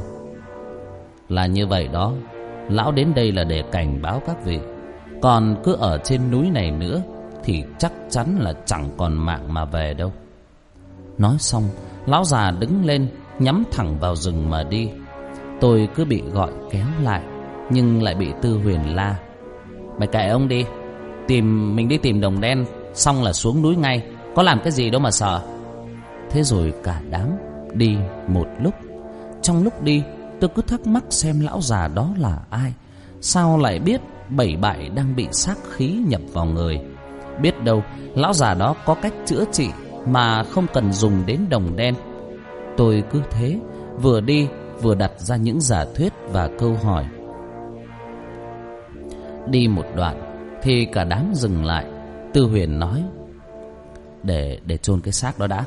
Là như vậy đó. Lão đến đây là để cảnh báo các vị, còn cứ ở trên núi này nữa thì chắc chắn là chẳng còn mạng mà về đâu. Nói xong, lão già đứng lên, nhắm thẳng vào rừng mà đi. Tôi cứ bị gọi kéo lại, nhưng lại bị Tư Huyền la: Mày kệ ông đi, tìm mình đi tìm đồng đen, xong là xuống núi ngay, có làm cái gì đâu mà sợ. Thế rồi cả đám đi một lúc. Trong lúc đi, tôi cứ thắc mắc xem lão già đó là ai, sao lại biết bảy bại đang bị sát khí nhập vào người. Biết đâu lão già đó có cách chữa trị mà không cần dùng đến đồng đen. Tôi cứ thế vừa đi vừa đặt ra những giả thuyết và câu hỏi. Đi một đoạn thì cả đám dừng lại. Tư Huyền nói: Để để chôn cái xác đó đã.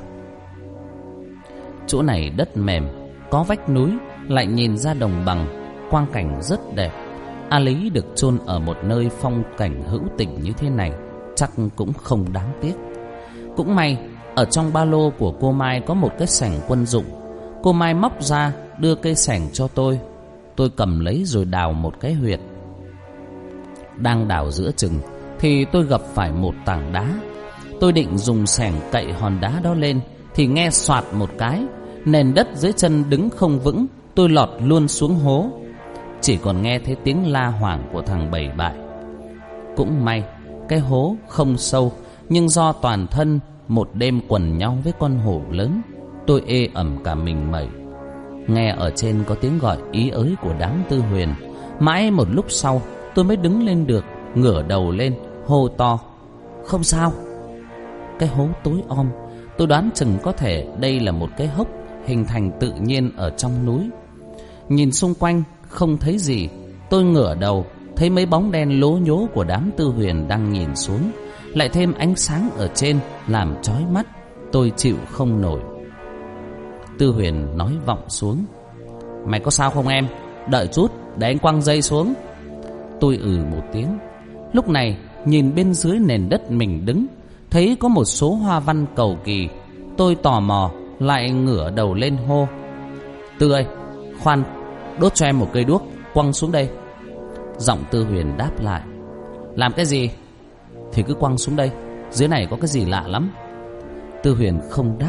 Chỗ này đất mềm, có vách núi, lại nhìn ra đồng bằng, quang cảnh rất đẹp. A Lý được chôn ở một nơi phong cảnh hữu tình như thế này chắc cũng không đáng tiếc. Cũng may ở trong ba lô của cô Mai có một cái xẻng quân dụng. Cô Mai móc ra đưa cây xẻng cho tôi. Tôi cầm lấy rồi đào một cái huyệt. Đang đào giữa chừng thì tôi gặp phải một tảng đá. Tôi định dùng xẻng cậy hòn đá đó lên thì nghe soạt một cái, nền đất dưới chân đứng không vững, tôi lọt luôn xuống hố. Chỉ còn nghe thấy tiếng la hoảng của thằng bảy bại. Cũng may cái hố không sâu, nhưng do toàn thân một đêm quần nhau với con hổ lớn, tôi ê ẩm cả mình mẩy. Nghe ở trên có tiếng gọi ý ới của đám Tư Huyền. Mãi một lúc sau tôi mới đứng lên được, ngửa đầu lên hô to: Không sao. Cái hố tối om, tôi đoán chừng có thể đây là một cái hốc hình thành tự nhiên ở trong núi. Nhìn xung quanh không thấy gì. Tôi ngửa đầu thấy mấy bóng đen lố nhố của đám Tư Huyền đang nhìn xuống, lại thêm ánh sáng ở trên làm chói mắt. Tôi chịu không nổi. Tư Huyền nói vọng xuống: Mày có sao không em? Đợi chút để anh quăng dây xuống. Tôi ừ một tiếng. Lúc này nhìn bên dưới nền đất mình đứng, thấy có một số hoa văn cầu kỳ. Tôi tò mò lại ngửa đầu lên hô: Tư ơi, khoan, đốt cho em một cây đuốc, quăng xuống đây. Giọng Tư Huyền đáp lại: Làm cái gì? Thì cứ quăng xuống đây, dưới này có cái gì lạ lắm. Tư Huyền không đáp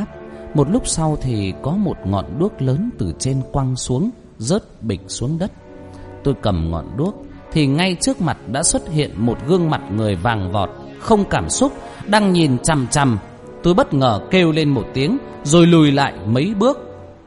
Một lúc sau thì có một ngọn đuốc lớn từ trên quăng xuống, rớt bịch xuống đất. Tôi cầm ngọn đuốc thì ngay trước mặt đã xuất hiện một gương mặt người vàng vọt, không cảm xúc, đang nhìn chằm chằm. Tôi bất ngờ kêu lên một tiếng rồi lùi lại mấy bước.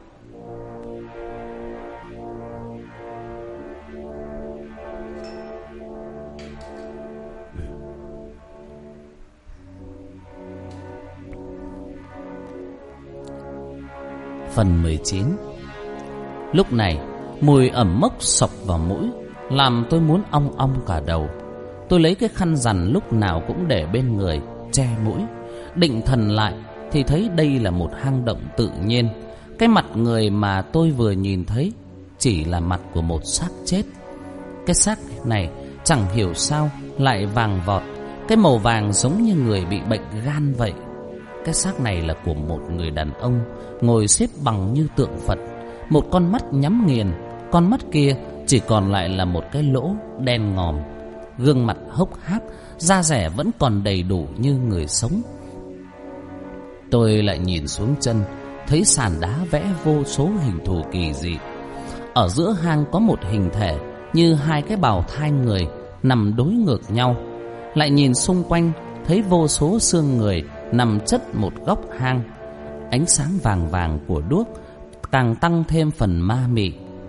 Phần mười chín. Lúc này mùi ẩm mốc sộc vào mũi, làm tôi muốn ong ong cả đầu. Tôi lấy cái khăn rằn lúc nào cũng để bên người, che mũi. Định thần lại thì thấy đây là một hang động tự nhiên. Cái mặt người mà tôi vừa nhìn thấy chỉ là mặt của một xác chết. Cái xác này chẳng hiểu sao lại vàng vọt, cái màu vàng giống như người bị bệnh gan vậy. Cái xác này là của một người đàn ông ngồi xếp bằng như tượng Phật, một con mắt nhắm nghiền, con mắt kia chỉ còn lại là một cái lỗ đen ngòm. Gương mặt hốc hác, da dẻ vẫn còn đầy đủ như người sống. Tôi lại nhìn xuống chân, thấy sàn đá vẽ vô số hình thù kỳ dị. Ở giữa hang có một hình thể như hai cái bào thai người nằm đối ngược nhau. Lại nhìn xung quanh, thấy vô số xương người nằm chất một góc hang. Ánh sáng vàng vàng của đuốc càng tăng thêm phần ma mị.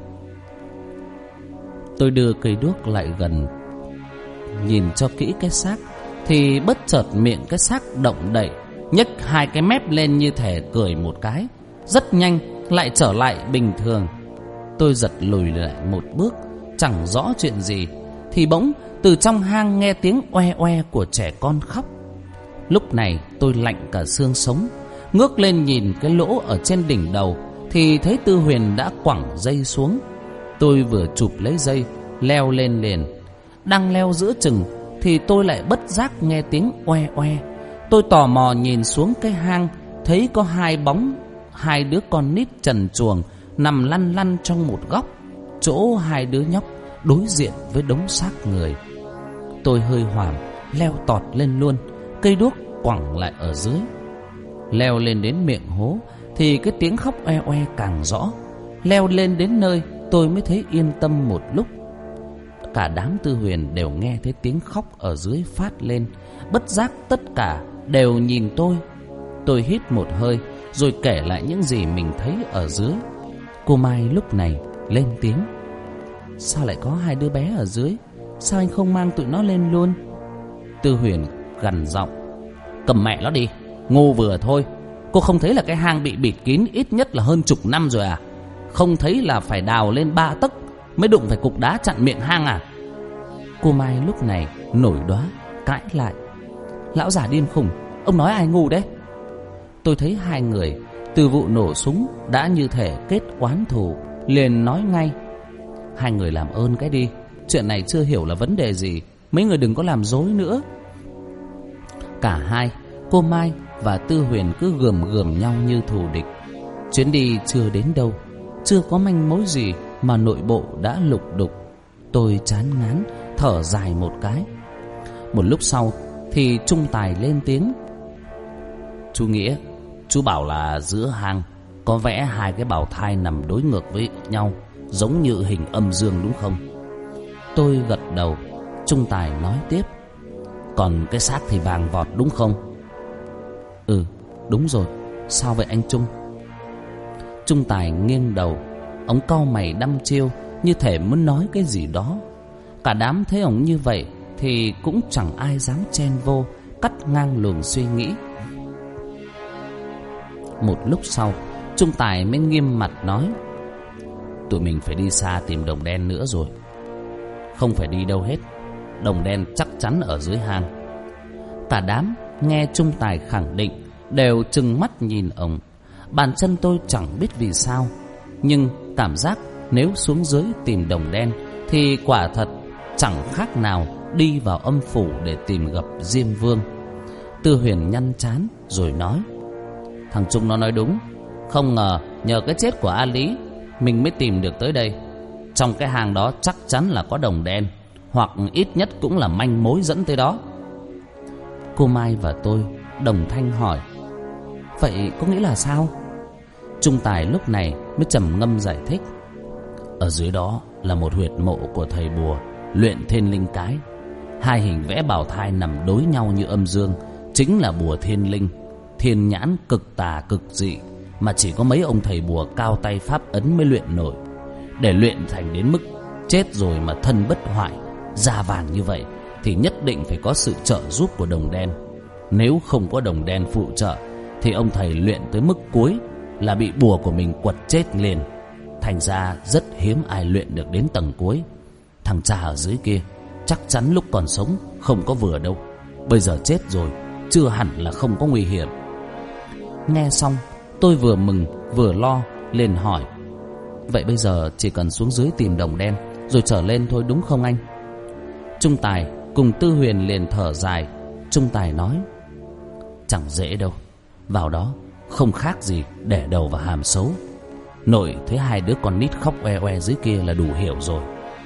Tôi đưa cây đuốc lại gần, nhìn cho kỹ cái xác, thì bất chợt miệng cái xác động đậy, nhếch hai cái mép lên như thể cười một cái, rất nhanh lại trở lại bình thường. Tôi giật lùi lại một bước, chẳng rõ chuyện gì, thì bỗng từ trong hang nghe tiếng oe oe của trẻ con khóc. Lúc này tôi lạnh cả xương sống, ngước lên nhìn cái lỗ ở trên đỉnh đầu thì thấy Tư Huyền đã quẳng dây xuống. Tôi vừa chụp lấy dây, leo lên liền. Đang leo giữa chừng thì tôi lại bất giác nghe tiếng oe oe. Tôi tò mò nhìn xuống cái hang, thấy có hai bóng, hai đứa con nít trần truồng nằm lăn lăn trong một góc, chỗ hai đứa nhóc đối diện với đống xác người. Tôi hơi hoảng, leo tọt lên luôn, cây đuốc quẳng lại ở dưới. Leo lên đến miệng hố thì cái tiếng khóc oe oe càng rõ. Leo lên đến nơi tôi mới thấy yên tâm một lúc. Cả đám Tư Huyền đều nghe thấy tiếng khóc ở dưới phát lên, bất giác tất cả đều nhìn tôi. Tôi hít một hơi rồi kể lại những gì mình thấy ở dưới. Cô Mai lúc này lên tiếng: sao lại có hai đứa bé ở dưới? Sao anh không mang tụi nó lên luôn? Tư Huyền gằn giọng: cầm mẹ nó đi, ngu vừa thôi. Cô không thấy là cái hang bị bịt kín ít nhất là hơn chục năm rồi à? Không thấy là phải đào lên ba tấc mới đụng phải cục đá chặn miệng hang à? Cô Mai lúc này nổi đoá cãi lại: lão già điên khùng, ông nói ai ngu đấy? Tôi thấy hai người từ vụ nổ súng đã như thể kết oán thù, liền nói ngay: hai người làm ơn cái đi, chuyện này chưa hiểu là vấn đề gì, mấy người đừng có làm dối nữa. Cả hai, cô Mai và Tư Huyền cứ gườm gườm nhau như thù địch. Chuyến đi chưa đến đâu, chưa có manh mối gì mà nội bộ đã lục đục. Tôi chán ngán thở dài một cái. Một lúc sau thì Trung Tài lên tiếng: chú Nghĩa, chú bảo là giữa hang có vẽ hai cái bào thai nằm đối ngược với nhau, giống như hình âm dương đúng không? Tôi gật đầu. Trung Tài nói tiếp: còn cái xác thì vàng vọt đúng không? Ừ, đúng rồi. Sao vậy anh Trung? Trung Tài nghiêng đầu, ông cau mày đăm chiêu như thể muốn nói cái gì đó. Cả đám thấy ông như vậy thì cũng chẳng ai dám chen vô, cắt ngang luồng suy nghĩ. Một lúc sau, Trung Tài mới nghiêm mặt nói: tụi mình phải đi xa tìm đồng đen nữa rồi. Không phải đi đâu hết, đồng đen chắc chắn ở dưới hang. Cả đám nghe Trung Tài khẳng định đều trừng mắt nhìn ông. Bàn chân tôi chẳng biết vì sao, nhưng cảm giác nếu xuống dưới tìm đồng đen thì quả thật chẳng khác nào đi vào âm phủ để tìm gặp Diêm Vương. Tư Huyền nhăn trán rồi nói: thằng Trung nó nói đúng. Không ngờ nhờ cái chết của A Lý mình mới tìm được tới đây. Trong cái hang đó chắc chắn là có đồng đen, hoặc ít nhất cũng là manh mối dẫn tới đó. Cô Mai và tôi đồng thanh hỏi: vậy có nghĩa là sao? Trung Tài lúc này mới trầm ngâm giải thích. Ở dưới đó là một huyệt mộ của thầy bùa luyện thiên linh cái. Hai hình vẽ bảo thai nằm đối nhau như âm dương, chính là bùa thiên linh. Thiên nhãn cực tà cực dị, mà chỉ có mấy ông thầy bùa cao tay pháp ấn mới luyện nổi. Để luyện thành đến mức chết rồi mà thân bất hoại, da vàng như vậy, thì nhất định phải có sự trợ giúp của đồng đen. Nếu không có đồng đen phụ trợ, thì ông thầy luyện tới mức cuối là bị bùa của mình quật chết liền. Thành ra rất hiếm ai luyện được đến tầng cuối. Thằng cha ở dưới kia chắc chắn lúc còn sống không có vừa đâu, bây giờ chết rồi chưa hẳn là không có nguy hiểm. Nghe xong tôi vừa mừng vừa lo, liền hỏi: Vậy bây giờ chỉ cần xuống dưới tìm đồng đen rồi trở lên thôi đúng không anh? Trung Tài cùng Tư Huyền liền thở dài. Trung Tài nói: Chẳng dễ đâu, vào đó không khác gì để đầu vào hàm xấu. Nội thấy hai đứa con nít khóc oe oe dưới kia là đủ hiểu rồi.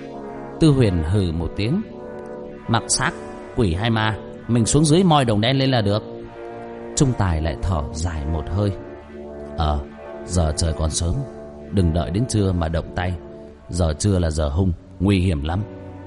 Tư Huyền hừ một tiếng: Mặc xác quỷ hay ma, mình xuống dưới moi đồng đen lên là được. Trung Tài lại thở dài một hơi: Ờ, giờ trời còn sớm, đừng đợi đến trưa mà động tay. Giờ trưa là giờ hung, nguy hiểm lắm.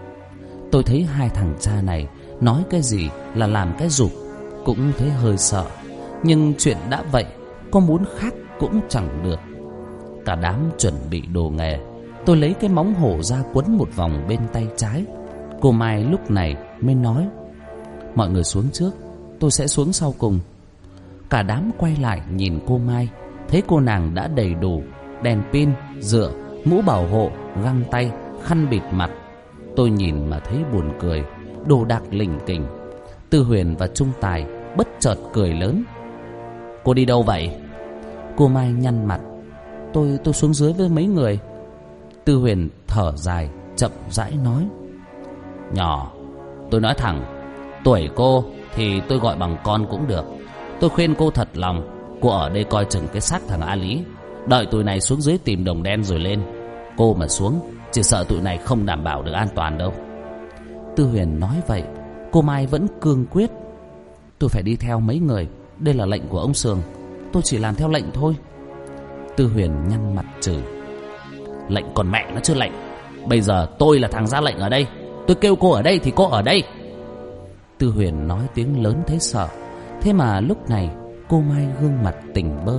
Tôi thấy hai thằng cha này nói cái gì là làm cái rụp, cũng thấy hơi sợ. Nhưng chuyện đã vậy, có muốn khác cũng chẳng được. Cả đám chuẩn bị đồ nghề. Tôi lấy cái móng hổ ra quấn một vòng bên tay trái. Cô Mai lúc này mới nói: Mọi người xuống trước, tôi sẽ xuống sau cùng. Cả đám quay lại nhìn cô Mai, thấy cô nàng đã đầy đủ đèn pin, dựa, mũ bảo hộ, găng tay, khăn bịt mặt. Tôi nhìn mà thấy buồn cười, đồ đạc lỉnh kỉnh. Tư Huyền và Trung Tài bất chợt cười lớn: Cô đi đâu vậy? Cô Mai nhăn mặt: Tôi tôi xuống dưới với mấy người. Tư Huyền thở dài, chậm rãi nói: Nhỏ, tôi nói thẳng, tuổi cô thì tôi gọi bằng con cũng được. Tôi khuyên cô thật lòng, cô ở đây coi chừng cái xác thằng A Lý. Đợi tụi này xuống dưới tìm đồng đen rồi lên. Cô mà xuống, chỉ sợ tụi này không đảm bảo được an toàn đâu. Tư Huyền nói vậy, cô Mai vẫn cương quyết: Tôi phải đi theo mấy người, đây là lệnh của ông Sường, tôi chỉ làm theo lệnh thôi. Tư Huyền nhăn mặt chửi: Lệnh còn mẹ nó chưa lệnh. Bây giờ tôi là thằng ra lệnh ở đây, tôi kêu cô ở đây thì cô ở đây. Tư Huyền nói tiếng lớn thấy sợ. Thế mà lúc này cô Mai gương mặt tỉnh bơ: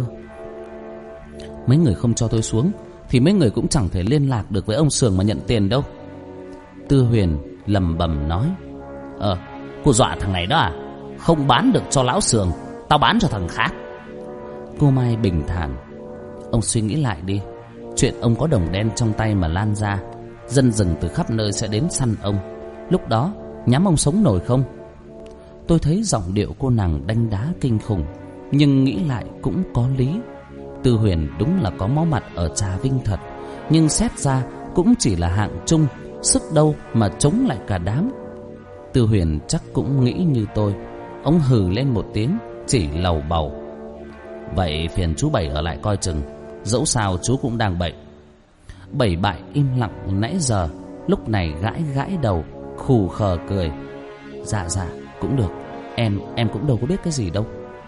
Mấy người không cho tôi xuống thì mấy người cũng chẳng thể liên lạc được với ông Sường mà nhận tiền đâu. Tư Huyền lầm bầm nói: Ờ, cô dọa thằng này đó à? Không bán được cho lão Sường, tao bán cho thằng khác. Cô Mai bình thản: Ông suy nghĩ lại đi. Chuyện ông có đồng đen trong tay mà lan ra, dân rừng từ khắp nơi sẽ đến săn ông. Lúc đó nhắm ông sống nổi không? Tôi thấy giọng điệu cô nàng đanh đá kinh khủng, nhưng nghĩ lại cũng có lý. Tư Huyền đúng là có máu mặt ở Trà Vinh thật, nhưng xét ra cũng chỉ là hạng trung, sức đâu mà chống lại cả đám. Tư Huyền chắc cũng nghĩ như tôi. Ông hừ lên một tiếng, chỉ lầu bầu: Vậy phiền chú Bảy ở lại coi chừng, dẫu sao chú cũng đang bệnh. Bảy bại im lặng nãy giờ, lúc này gãi gãi đầu, khù khờ cười: Dạ dạ cũng được, em em cũng đâu có biết cái gì đâu.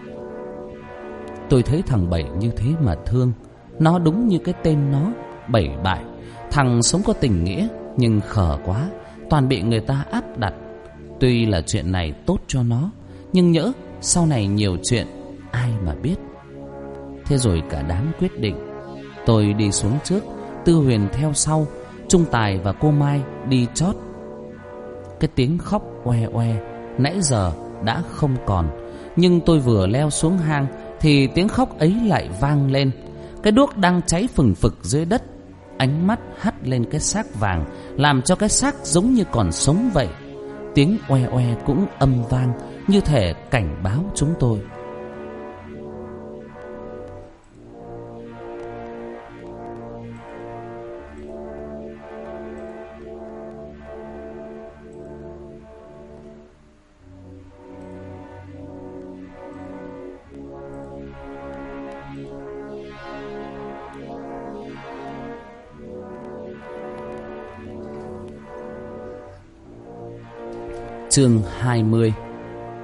Tôi thấy thằng Bảy như thế mà thương. Nó đúng như cái tên nó, Bảy bại. Thằng sống có tình nghĩa nhưng khờ quá, toàn bị người ta áp đặt. Tuy là chuyện này tốt cho nó, nhưng nhỡ sau này nhiều chuyện ai mà biết. Thế rồi cả đám quyết định. Tôi đi xuống trước, Tư Huyền theo sau, Trung Tài và cô Mai đi chót. Cái tiếng khóc oe oe nãy giờ đã không còn, nhưng tôi vừa leo xuống hang thì tiếng khóc ấy lại vang lên. Cái đuốc đang cháy phừng phực dưới đất, ánh mắt hắt lên cái xác vàng, làm cho cái xác giống như còn sống vậy. Tiếng oe oe cũng âm vang, như thể cảnh báo chúng tôi. Chương hai mươi.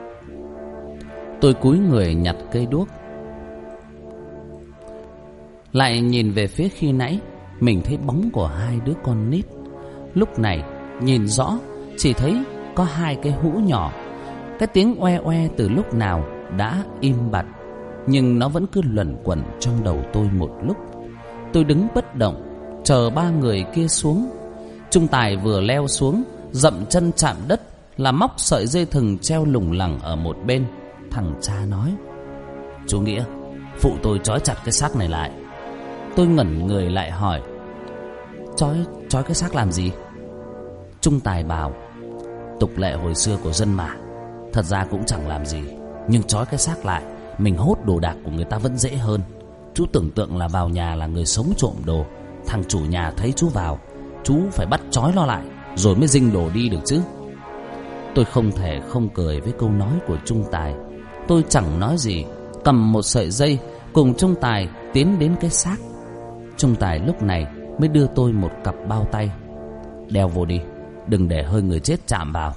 Tôi cúi người nhặt cây đuốc. lại nhìn về phía khi nãy, mình thấy bóng của hai đứa con nít. Lúc này nhìn rõ, chỉ thấy có hai cái hũ nhỏ. Cái tiếng oe oe từ lúc nào đã im bặt, nhưng nó vẫn cứ luẩn quẩn trong đầu tôi một lúc. Tôi đứng bất động, chờ ba người kia xuống. Trung Tài vừa leo xuống, dậm chân chạm đất là móc sợi dây thừng treo lủng lẳng ở một bên. Thằng cha nói: "Chú Nghĩa, phụ tôi trói chặt cái xác này lại." Tôi ngẩn người lại hỏi: Trói, trói cái xác làm gì? Trung Tài bảo: "Tục lệ hồi xưa của dân mà. Thật ra cũng chẳng làm gì, nhưng trói cái xác lại, mình hốt đồ đạc của người ta vẫn dễ hơn. Chú tưởng tượng là vào nhà là người sống trộm đồ, thằng chủ nhà thấy chú vào, chú phải bắt trói nó lại, rồi mới dinh đồ đi được chứ." Tôi không thể không cười với câu nói của Trung Tài. Tôi chẳng nói gì, cầm một sợi dây cùng Trung Tài tiến đến cái xác. Trung Tài lúc này mới đưa tôi một cặp bao tay: "Đeo vô đi, đừng để hơi người chết chạm vào."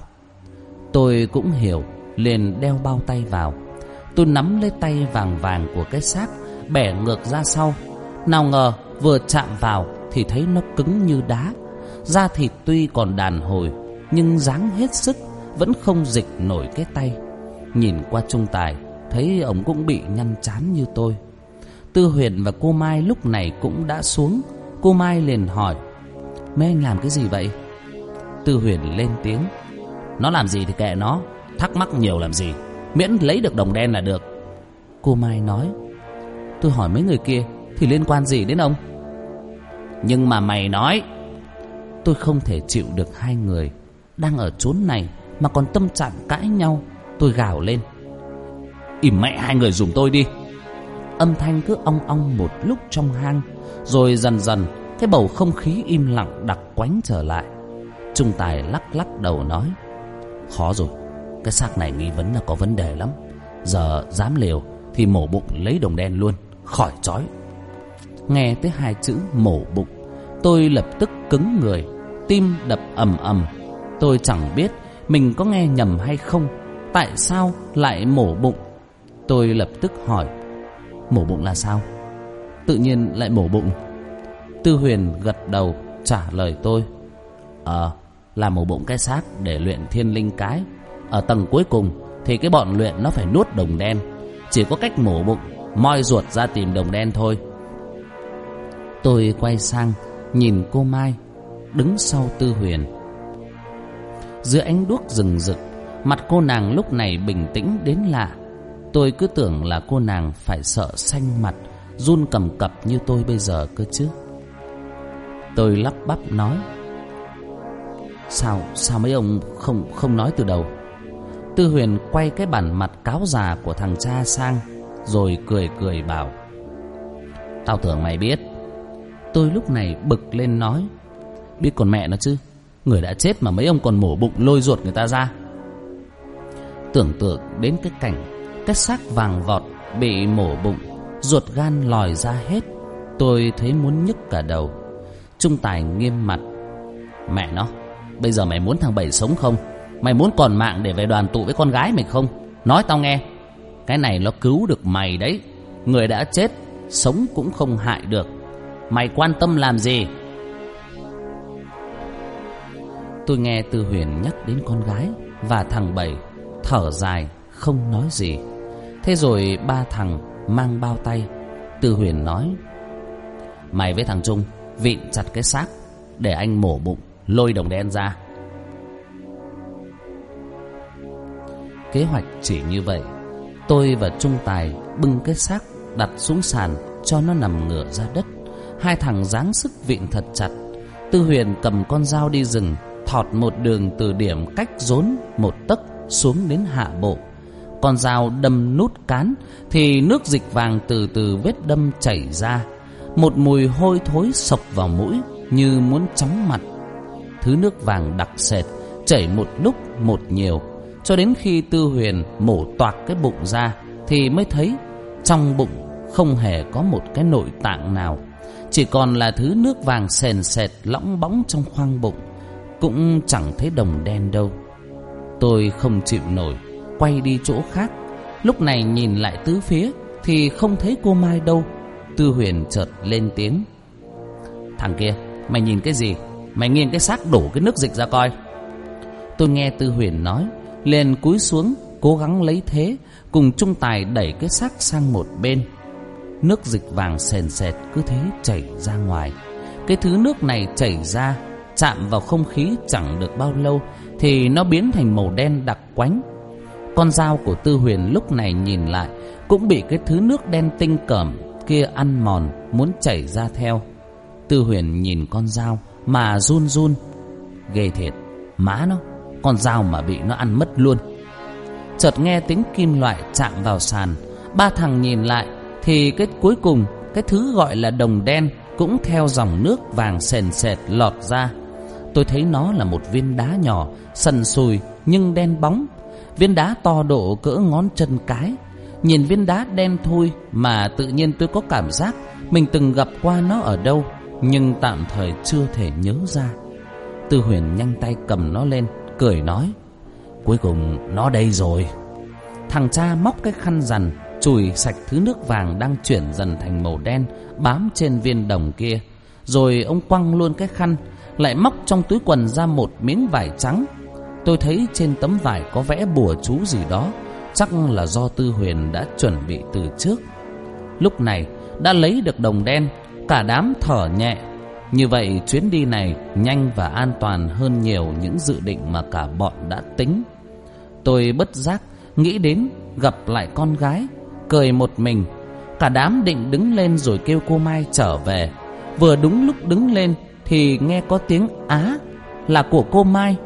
Tôi cũng hiểu, liền đeo bao tay vào. Tôi nắm lấy tay vàng vàng của cái xác, bẻ ngược ra sau. Nào ngờ vừa chạm vào thì thấy nó cứng như đá. Da thịt tuy còn đàn hồi, nhưng dáng hết sức, vẫn không dịch nổi cái tay. Nhìn qua Trung Tài, thấy ông cũng bị nhăn chán như tôi. Tư Huyền và cô Mai lúc này cũng đã xuống. Cô Mai liền hỏi: "Mấy anh làm cái gì vậy?" Tư Huyền lên tiếng: "Nó làm gì thì kệ nó, thắc mắc nhiều làm gì, miễn lấy được đồng đen là được." Cô Mai nói: "Tôi hỏi mấy người kia thì liên quan gì đến ông?" "Nhưng mà mày nói." Tôi không thể chịu được hai người đang ở chốn này mà còn tâm trạng cãi nhau. Tôi gào lên: "Im mẹ hai người giùm tôi đi!" Âm thanh cứ ong ong một lúc trong hang, rồi dần dần cái bầu không khí im lặng đặc quánh trở lại. Trung Tài lắc lắc đầu nói: "Khó rồi, cái xác này nghi vấn là có vấn đề lắm. Giờ dám liều thì mổ bụng lấy đồng đen luôn, khỏi trói." Nghe tới hai chữ mổ bụng, tôi lập tức cứng người, tim đập ầm ầm. Tôi chẳng biết mình có nghe nhầm hay không. Tại sao lại mổ bụng? Tôi lập tức hỏi: "Mổ bụng là sao? Tự nhiên lại mổ bụng?" Tư Huyền gật đầu trả lời tôi: Ờ, là mổ bụng cái xác để luyện thiên linh cái. Ở tầng cuối cùng thì cái bọn luyện nó phải nuốt đồng đen. Chỉ có cách mổ bụng, moi ruột ra tìm đồng đen thôi." Tôi quay sang nhìn cô Mai đứng sau Tư Huyền. Dưới ánh đuốc rừng rực, mặt cô nàng lúc này bình tĩnh đến lạ. Tôi cứ tưởng là cô nàng phải sợ xanh mặt, run cầm cập như tôi bây giờ cơ chứ. Tôi lắp bắp nói: Sao, sao mấy ông không không nói từ đầu? Tư Huyền quay cái bản mặt cáo già của thằng cha sang, rồi cười cười bảo: "Tao tưởng mày biết." Tôi lúc này bực lên nói: "Biết còn mẹ nó chứ, người đã chết mà mấy ông còn mổ bụng lôi ruột người ta ra." Tưởng tượng đến cái cảnh cái xác vàng vọt bị mổ bụng, ruột gan lòi ra hết, tôi thấy muốn nhức cả đầu. Trung Tài nghiêm mặt: "Mẹ nó, bây giờ mày muốn thằng Bảy sống không? Mày muốn còn mạng để về đoàn tụ với con gái mình không? Nói tao nghe. Cái này nó cứu được mày đấy. Người đã chết, sống cũng không hại được. Mày quan tâm làm gì?" Tôi nghe Tư Huyền nhắc đến con gái và thằng Bảy, thở dài không nói gì. Thế rồi ba thằng mang bao tay. Tư Huyền nói: "Mày với thằng Trung vịn chặt cái xác để anh mổ bụng lôi đồng đen ra." Kế hoạch chỉ như vậy. Tôi và Trung Tài bưng cái xác đặt xuống sàn cho nó nằm ngửa ra đất. Hai thằng giáng sức vịn thật chặt. Tư Huyền cầm con dao đi rừng, thọt một đường từ điểm cách rốn một tấc xuống đến hạ bộ. Con dao đâm nút cán thì nước dịch vàng từ từ vết đâm chảy ra. Một mùi hôi thối sộc vào mũi như muốn chóng mặt. Thứ nước vàng đặc sệt chảy một lúc một nhiều, cho đến khi Tư Huyền mổ toạc cái bụng ra thì mới thấy trong bụng không hề có một cái nội tạng nào, chỉ còn là thứ nước vàng sền sệt lõng bõng trong khoang bụng, cũng chẳng thấy đồng đen đâu. Tôi không chịu nổi, quay đi chỗ khác. Lúc này nhìn lại tứ phía thì không thấy cô Mai đâu. Tư Huyền chợt lên tiếng: "Thằng kia, mày nhìn cái gì? Mày nghiêng cái xác đổ cái nước dịch ra coi." Tôi nghe Tư Huyền nói, liền cúi xuống cố gắng lấy thế, cùng Trung Tài đẩy cái xác sang một bên. Nước dịch vàng sền sệt cứ thế chảy ra ngoài. Cái thứ nước này chảy ra, chạm vào không khí chẳng được bao lâu thì nó biến thành màu đen đặc quánh. Con dao của Tư Huyền lúc này nhìn lại cũng bị cái thứ nước đen tinh cởm kia ăn mòn, muốn chảy ra theo. Tư Huyền nhìn con dao mà run run. Ghê thiệt, má nó, con dao mà bị nó ăn mất luôn. Chợt nghe tiếng kim loại chạm vào sàn. Ba thằng nhìn lại thì cái cuối cùng, cái thứ gọi là đồng đen cũng theo dòng nước vàng sền sệt lọt ra. Tôi thấy nó là một viên đá nhỏ, sần sùi nhưng đen bóng. Viên đá to độ cỡ ngón chân cái. Nhìn viên đá đen thui mà tự nhiên tôi có cảm giác mình từng gặp qua nó ở đâu, nhưng tạm thời chưa thể nhớ ra. Tư Huyền nhanh tay cầm nó lên, cười nói: "Cuối cùng nó đây rồi." Thằng cha móc cái khăn rằn chùi sạch thứ nước vàng đang chuyển dần thành màu đen bám trên viên đồng kia. Rồi ông quăng luôn cái khăn, lại móc trong túi quần ra một miếng vải trắng. Tôi thấy trên tấm vải có vẽ bùa chú gì đó, chắc là do Tư Huyền đã chuẩn bị từ trước. Lúc này đã lấy được đồng đen, cả đám thở nhẹ. Như vậy chuyến đi này nhanh và an toàn hơn nhiều những dự định mà cả bọn đã tính. Tôi bất giác nghĩ đến gặp lại con gái, cười một mình. Cả đám định đứng lên rồi kêu cô Mai trở về. Vừa đúng lúc đứng lên thì nghe có tiếng á là của cô Mai.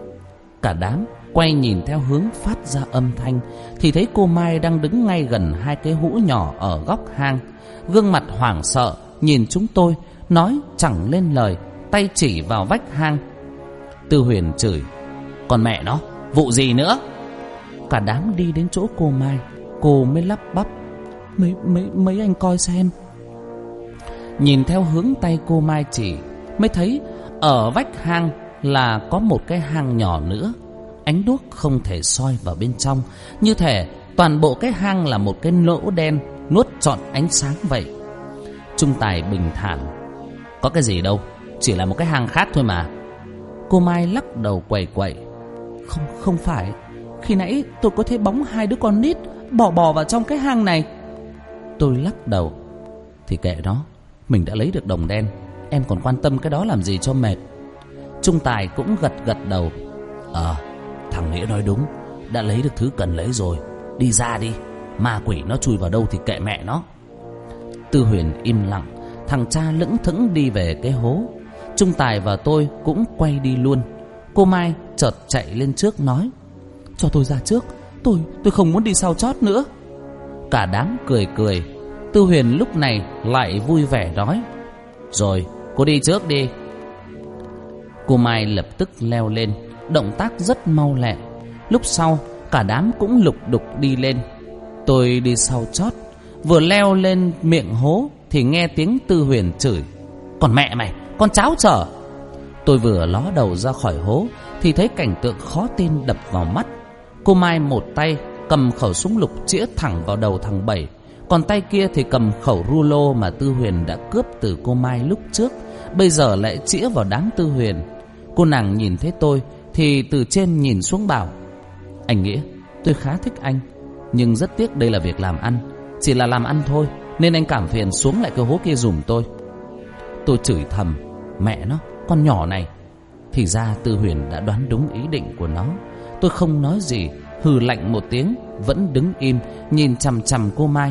Cả đám quay nhìn theo hướng phát ra âm thanh thì thấy cô Mai đang đứng ngay gần hai cái hũ nhỏ ở góc hang, gương mặt hoảng sợ nhìn chúng tôi, nói chẳng lên lời, tay chỉ vào vách hang. Tư Huyền chửi: "Còn mẹ nó, vụ gì nữa?" Cả đám đi đến chỗ cô Mai, cô mới lắp bắp: Mấy, mấy, mấy anh coi xem." Nhìn theo hướng tay cô Mai chỉ, mới thấy ở vách hang là có một cái hang nhỏ nữa. Ánh đuốc không thể soi vào bên trong, như thể toàn bộ cái hang là một cái lỗ đen nuốt trọn ánh sáng vậy. Trung Tài bình thản: "Có cái gì đâu, chỉ là một cái hang khác thôi mà." Cô Mai lắc đầu quẩy quẩy: Không, không phải. Khi nãy tôi có thấy bóng hai đứa con nít bò bò vào trong cái hang này." Tôi lắc đầu: "Thì kệ nó, mình đã lấy được đồng đen, em còn quan tâm cái đó làm gì cho mệt." Trung Tài cũng gật gật đầu: "Ờ, thằng Nghĩa nói đúng, đã lấy được thứ cần lấy rồi, đi ra đi, ma quỷ nó chui vào đâu thì kệ mẹ nó." Tư Huyền im lặng, thằng cha lững thững đi về cái hố. Trung Tài và tôi cũng quay đi luôn. Cô Mai chợt chạy lên trước nói: "Cho tôi ra trước, tôi tôi không muốn đi sau chót nữa." Cả đám cười cười. Tư Huyền lúc này lại vui vẻ nói: "Rồi, cô đi trước đi." Cô Mai lập tức leo lên, động tác rất mau lẹ. Lúc sau cả đám cũng lục đục đi lên. Tôi đi sau chót. Vừa leo lên miệng hố thì nghe tiếng Tư Huyền chửi: "Còn mẹ mày, con cháo trở." Tôi vừa ló đầu ra khỏi hố thì thấy cảnh tượng khó tin đập vào mắt. Cô Mai một tay cầm khẩu súng lục chĩa thẳng vào đầu thằng Bảy, còn tay kia thì cầm khẩu rulo mà Tư Huyền đã cướp từ cô Mai lúc trước, bây giờ lại chĩa vào đám Tư Huyền. Cô nàng nhìn thấy tôi thì từ trên nhìn xuống bảo: "Anh Nghĩa, tôi khá thích anh, nhưng rất tiếc đây là việc làm ăn, chỉ là làm ăn thôi, nên anh cảm phiền xuống lại cái hố kia giùm tôi." Tôi chửi thầm: "Mẹ nó, con nhỏ này." Thì ra Tư Huyền đã đoán đúng ý định của nó. Tôi không nói gì, hừ lạnh một tiếng, vẫn đứng im nhìn chằm chằm cô Mai.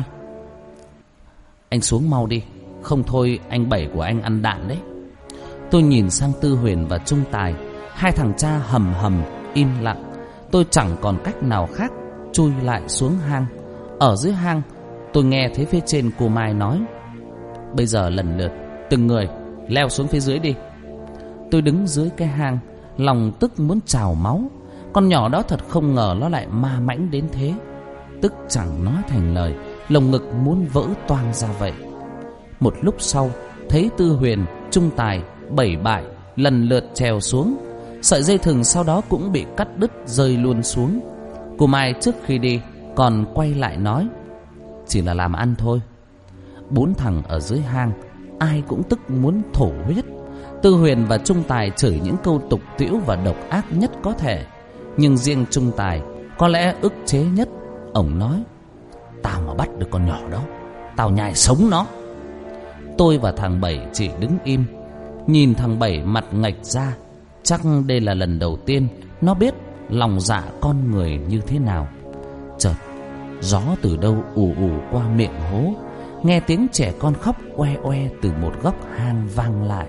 "Anh xuống mau đi, không thôi anh Bảy của anh ăn đạn đấy." Tôi nhìn sang Tư Huyền và Trung Tài. Hai thằng cha hầm hầm im lặng. Tôi chẳng còn cách nào khác, chui lại xuống hang. Ở dưới hang tôi nghe thấy phía trên cô Mai nói: "Bây giờ lần lượt từng người leo xuống phía dưới đi." Tôi đứng dưới cái hang, lòng tức muốn trào máu. Con nhỏ đó thật không ngờ nó lại ma mãnh đến thế. Tức chẳng nói thành lời, lồng ngực muốn vỡ toang ra vậy. Một lúc sau thấy Tư Huyền, Trung Tài, Bảy bại lần lượt trèo xuống. Sợi dây thừng sau đó cũng bị cắt đứt rơi luôn xuống. Cô Mai trước khi đi còn quay lại nói: "Chỉ là làm ăn thôi." Bốn thằng ở dưới hang ai cũng tức muốn thổ huyết. Tư Huyền và Trung Tài chửi những câu tục tĩu và độc ác nhất có thể, nhưng riêng Trung Tài có lẽ ức chế nhất. Ông nói: "Tao mà bắt được con nhỏ đó, tao nhai sống nó." Tôi và thằng Bảy chỉ đứng im, nhìn thằng Bảy mặt ngạch ra. Chắc đây là lần đầu tiên nó biết lòng dạ con người như thế nào. Chợt gió từ đâu ù ù qua miệng hố, nghe tiếng trẻ con khóc oe oe từ một góc hang vang lại.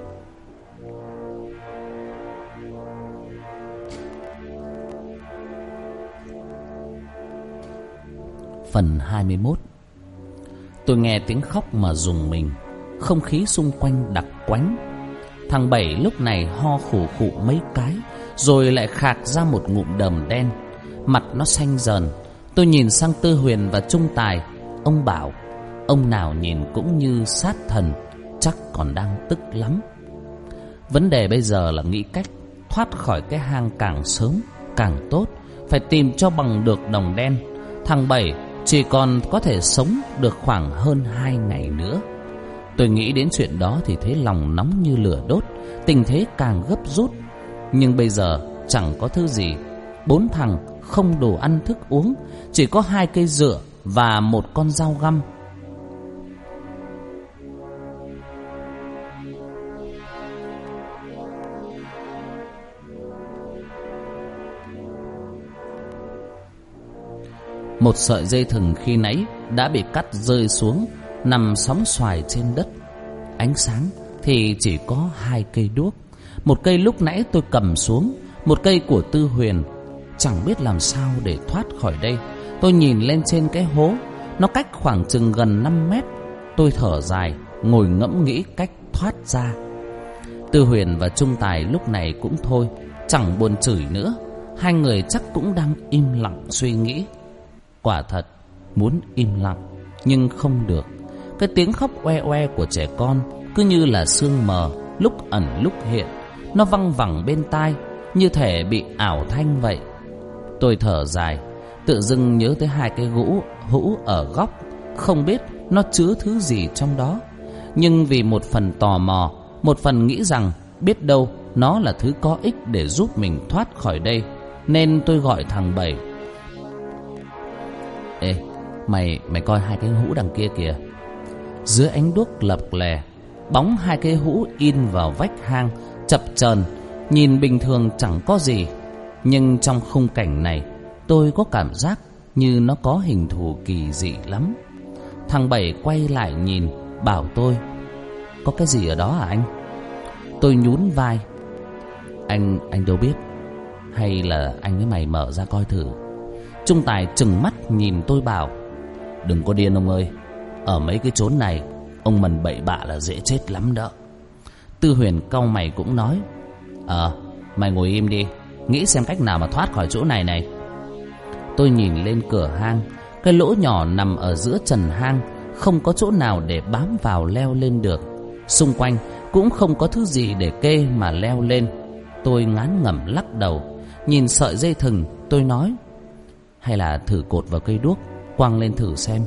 Phần hai mươi mốt. Tôi nghe tiếng khóc mà rùng mình. Không khí xung quanh đặc quánh. Thằng Bảy lúc này ho khủ khụ mấy cái, rồi lại khạc ra một ngụm đờm đen. Mặt nó xanh dần. Tôi nhìn sang Tư Huyền và Trung Tài. Ông bảo ông nào nhìn cũng như sát thần, chắc còn đang tức lắm. Vấn đề bây giờ là nghĩ cách thoát khỏi cái hang càng sớm càng tốt. Phải tìm cho bằng được đồng đen. Thằng Bảy chỉ còn có thể sống được khoảng hơn hai ngày nữa. Tôi nghĩ đến chuyện đó thì thấy lòng nóng như lửa đốt, tình thế càng gấp rút. Nhưng bây giờ chẳng có thứ gì. Bốn thằng không đồ ăn thức uống, chỉ có hai cây dựa và một con dao găm. Một sợi dây thừng khi nãy đã bị cắt rơi xuống, nằm sóng xoài trên đất. Ánh sáng thì chỉ có hai cây đuốc. Một cây lúc nãy tôi cầm xuống, một cây của Tư Huyền. Chẳng biết làm sao để thoát khỏi đây. Tôi nhìn lên trên cái hố, nó cách khoảng chừng gần năm mét. Tôi thở dài, ngồi ngẫm nghĩ cách thoát ra. Tư Huyền và Trung Tài lúc này cũng thôi, chẳng buồn chửi nữa. Hai người chắc cũng đang im lặng suy nghĩ. Quả thật muốn im lặng nhưng không được. Cái tiếng khóc oe oe của trẻ con cứ như là sương mờ, lúc ẩn lúc hiện. Nó văng vẳng bên tai, như thể bị ảo thanh vậy. Tôi thở dài, tự dưng nhớ tới hai cái gỗ hũ ở góc. Không biết nó chứa thứ gì trong đó, nhưng vì một phần tò mò, một phần nghĩ rằng biết đâu nó là thứ có ích để giúp mình thoát khỏi đây, nên tôi gọi thằng Bảy. Ê, mày mày coi hai cái hũ đằng kia kìa. Dưới ánh đuốc lập lè, bóng hai cái hũ in vào vách hang chập chờn, nhìn bình thường chẳng có gì, nhưng trong khung cảnh này tôi có cảm giác như nó có hình thù kỳ dị lắm. Thằng Bảy quay lại nhìn, bảo tôi: "Có cái gì ở đó à anh?" Tôi nhún vai: Anh anh đâu biết. Hay là anh với mày mở ra coi thử." Trung Tài trừng mắt nhìn tôi bảo: "Đừng có điên ông ơi, ở mấy cái chốn này ông mần bậy bạ là dễ chết lắm đó." Tư Huyền cau mày cũng nói: Ờ mày ngồi im đi, nghĩ xem cách nào mà thoát khỏi chỗ này này." Tôi nhìn lên cửa hang. Cái lỗ nhỏ nằm ở giữa trần hang, không có chỗ nào để bám vào leo lên được. Xung quanh cũng không có thứ gì để kê mà leo lên. Tôi ngán ngẩm lắc đầu. Nhìn sợi dây thừng, tôi nói: "Hay là thử cột vào cây đuốc, quăng lên thử xem."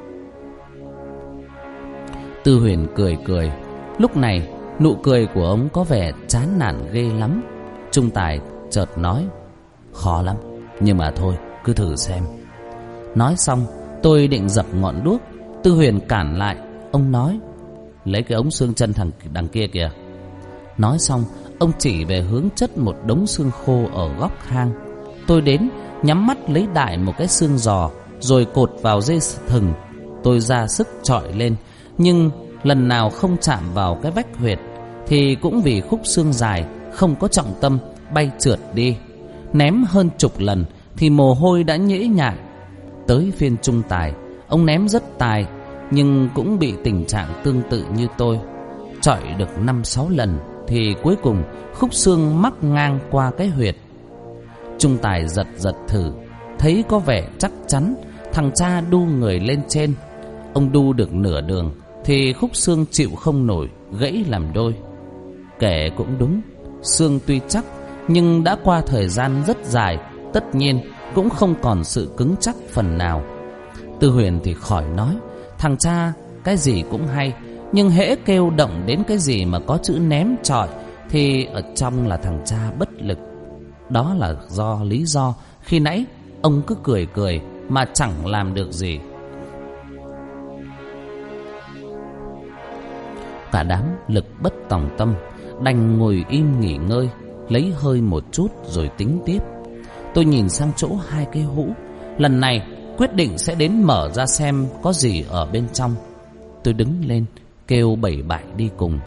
Tư Huyền cười cười. Lúc này nụ cười của ông có vẻ chán nản ghê lắm. Trung Tài chợt nói: "Khó lắm, nhưng mà thôi, cứ thử xem." Nói xong tôi định dập ngọn đuốc. Tư Huyền cản lại. Ông nói: "Lấy cái ống xương chân thằng đằng kia kìa." Nói xong ông chỉ về hướng chất một đống xương khô ở góc hang. Tôi đến, nhắm mắt lấy đại một cái xương giò, rồi cột vào dây thừng. Tôi ra sức chọi lên, nhưng lần nào không chạm vào cái vách huyệt thì cũng vì khúc xương dài không có trọng tâm bay trượt đi. Ném hơn chục lần thì mồ hôi đã nhễ nhại. Tới phiên Trung Tài, ông ném rất tài, nhưng cũng bị tình trạng tương tự như tôi. Chọi được năm sáu lần thì cuối cùng khúc xương mắc ngang qua cái huyệt. Trung Tài giật giật thử, thấy có vẻ chắc chắn. Thằng cha đu người lên trên. Ông đu được nửa đường thì khúc xương chịu không nổi, gãy làm đôi. Kể cũng đúng, xương tuy chắc nhưng đã qua thời gian rất dài, tất nhiên cũng không còn sự cứng chắc phần nào. Tư Huyền thì khỏi nói. Thằng cha cái gì cũng hay, nhưng hễ kêu động đến cái gì mà có chữ ném chọi thì ở trong là thằng cha bất lực. Đó là do lý do khi nãy ông cứ cười cười mà chẳng làm được gì. Cả đám lực bất tòng tâm, đành ngồi im nghỉ ngơi, lấy hơi một chút rồi tính tiếp. Tôi nhìn sang chỗ hai cái hũ, lần này quyết định sẽ đến mở ra xem có gì ở bên trong. Tôi đứng lên kêu Bảy Bại đi cùng.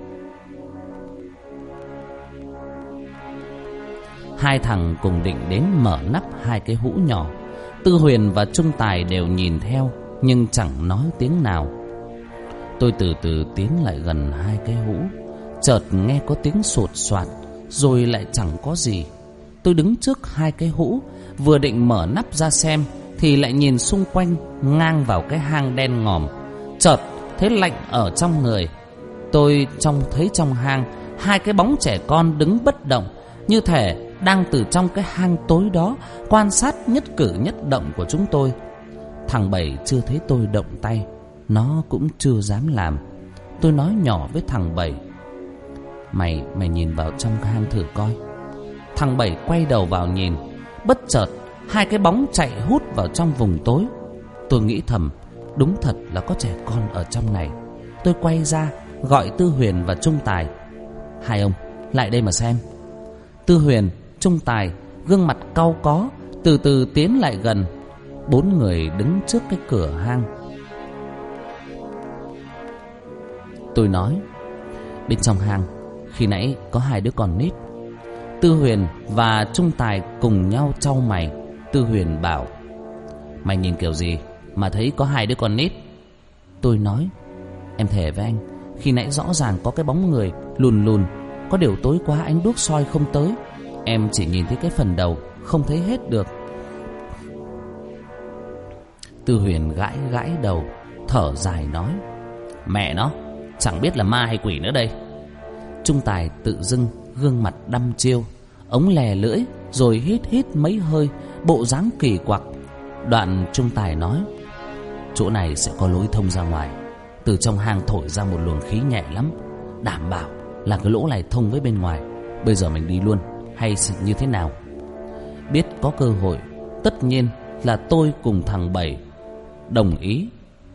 Hai thằng cùng định đến mở nắp hai cái hũ nhỏ. Tư Huyền và Trung Tài đều nhìn theo nhưng chẳng nói tiếng nào. Tôi từ từ tiến lại gần hai cái hũ, chợt nghe có tiếng sột soạt, rồi lại chẳng có gì. Tôi đứng trước hai cái hũ, vừa định mở nắp ra xem thì lại nhìn xung quanh ngang vào cái hang đen ngòm. Chợt thấy lạnh ở trong người. Tôi trông thấy trong hang hai cái bóng trẻ con đứng bất động, như thể đang từ trong cái hang tối đó quan sát nhất cử nhất động của chúng tôi. Thằng Bảy chưa thấy tôi động tay, nó cũng chưa dám làm. Tôi nói nhỏ với thằng Bảy: Mày, mày nhìn vào trong hang thử coi. Thằng Bảy quay đầu vào nhìn. Bất chợt hai cái bóng chạy hút vào trong vùng tối. Tôi nghĩ thầm, đúng thật là có trẻ con ở trong này. Tôi quay ra gọi Tư Huyền và Trung Tài: Hai ông lại đây mà xem. Tư Huyền, Trung Tài gương mặt cau có, từ từ tiến lại gần. Bốn người đứng trước cái cửa hang. Tôi nói: Bên trong hang khi nãy có hai đứa con nít. Tư Huyền và Trung Tài cùng nhau chau mày. Tư Huyền bảo: Mày nhìn kiểu gì mà thấy có hai đứa con nít? Tôi nói: Em thề với anh, khi nãy rõ ràng có cái bóng người lùn lùn, có điều tối quá ánh đuốc soi không tới, em chỉ nhìn thấy cái phần đầu, không thấy hết được. Tư Huyền gãi gãi đầu, thở dài nói: Mẹ nó, chẳng biết là ma hay quỷ nữa đây. Trung Tài tự dưng gương mặt đăm chiêu, ống lè lưỡi rồi hít hít mấy hơi, bộ dáng kỳ quặc. Đoạn Trung Tài nói: Chỗ này sẽ có lối thông ra ngoài. Từ trong hang thổi ra một luồng khí nhẹ lắm, đảm bảo là cái lỗ này thông với bên ngoài. Bây giờ mình đi luôn hay như thế nào? Biết có cơ hội, tất nhiên là tôi cùng thằng Bảy đồng ý.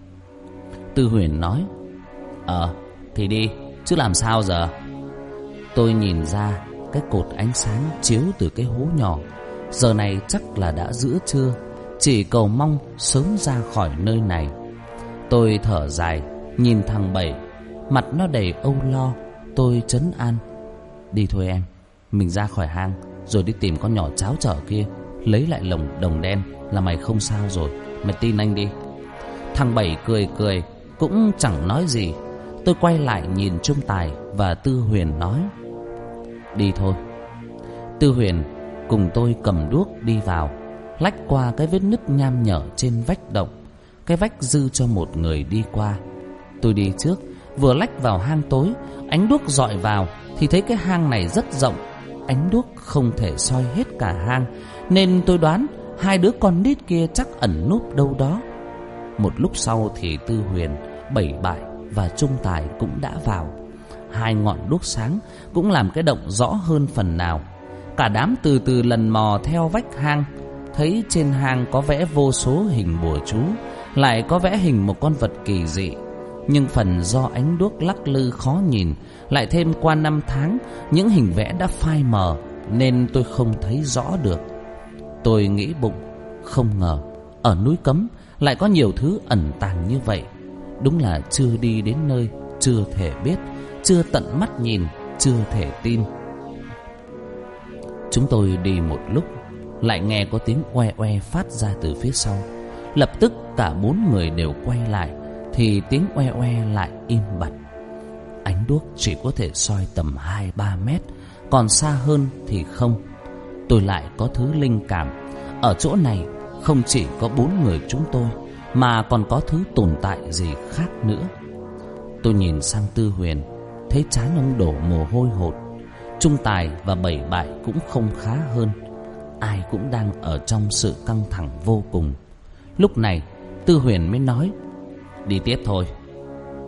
Tư Huyền nói: Ờ thì đi, chứ làm sao giờ. Tôi nhìn ra cái cột ánh sáng chiếu từ cái hố nhỏ. Giờ này chắc là đã giữa trưa, chỉ cầu mong sớm ra khỏi nơi này. Tôi thở dài nhìn thằng Bảy, mặt nó đầy âu lo. Tôi trấn an: Đi thôi em, mình ra khỏi hang rồi đi tìm con nhỏ cháo trở kia, lấy lại lồng đồng đen là mày không sao rồi. Mày tin anh đi. Thằng Bảy cười cười, cũng chẳng nói gì. Tôi quay lại nhìn Trung Tài và Tư Huyền nói: Đi thôi. Tư Huyền cùng tôi cầm đuốc đi vào, lách qua cái vết nứt nham nhở trên vách động. Cái vách dư cho một người đi qua. Tôi đi trước, vừa lách vào hang tối, ánh đuốc dọi vào thì thấy cái hang này rất rộng. Ánh đuốc không thể soi hết cả hang, nên tôi đoán hai đứa con nít kia chắc ẩn núp đâu đó. Một lúc sau thì Tư Huyền, Bảy Bại và Trung Tài cũng đã vào. Hai ngọn đuốc sáng cũng làm cái động rõ hơn phần nào. Cả đám từ từ lần mò theo vách hang. Thấy trên hang có vẽ vô số hình bùa chú, lại có vẽ hình một con vật kỳ dị. Nhưng phần do ánh đuốc lắc lư khó nhìn, lại thêm qua năm tháng những hình vẽ đã phai mờ, nên tôi không thấy rõ được. Tôi nghĩ bụng, không ngờ ở núi Cấm lại có nhiều thứ ẩn tàng như vậy. Đúng là chưa đi đến nơi chưa thể biết, chưa tận mắt nhìn chưa thể tin. Chúng tôi đi một lúc, lại nghe có tiếng oe oe phát ra từ phía sau. Lập tức cả bốn người đều quay lại, thì tiếng oe oe lại im bặt. Ánh đuốc chỉ có thể soi tầm hai ba mét, còn xa hơn thì không. Tôi lại có thứ linh cảm, ở chỗ này không chỉ có bốn người chúng tôi, mà còn có thứ tồn tại gì khác nữa. Tôi nhìn sang Tư Huyền, thấy trán ông đổ mồ hôi hột. Trung Tài và Bảy Bại cũng không khá hơn. Ai cũng đang ở trong sự căng thẳng vô cùng. Lúc này Tư Huyền mới nói: Đi tiếp thôi,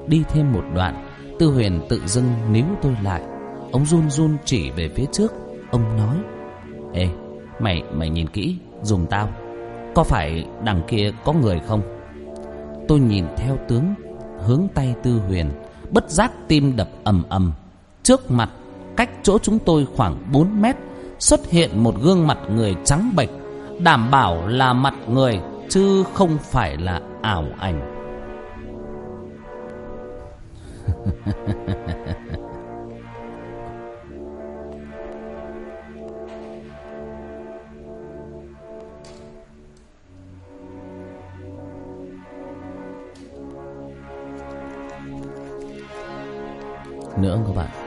đi thêm một đoạn, Tư Huyền tự dưng níu tôi lại. Ông run run chỉ về phía trước. Ông nói: Ê, mày mày nhìn kỹ giùm tao, có phải đằng kia có người không? Tôi nhìn theo tướng hướng tay Tư Huyền, bất giác tim đập ầm ầm. Trước mặt, cách chỗ chúng tôi khoảng bốn mét, xuất hiện một gương mặt người trắng bệch, đảm bảo là mặt người chứ không phải là ảo ảnh. Nữa các bạn,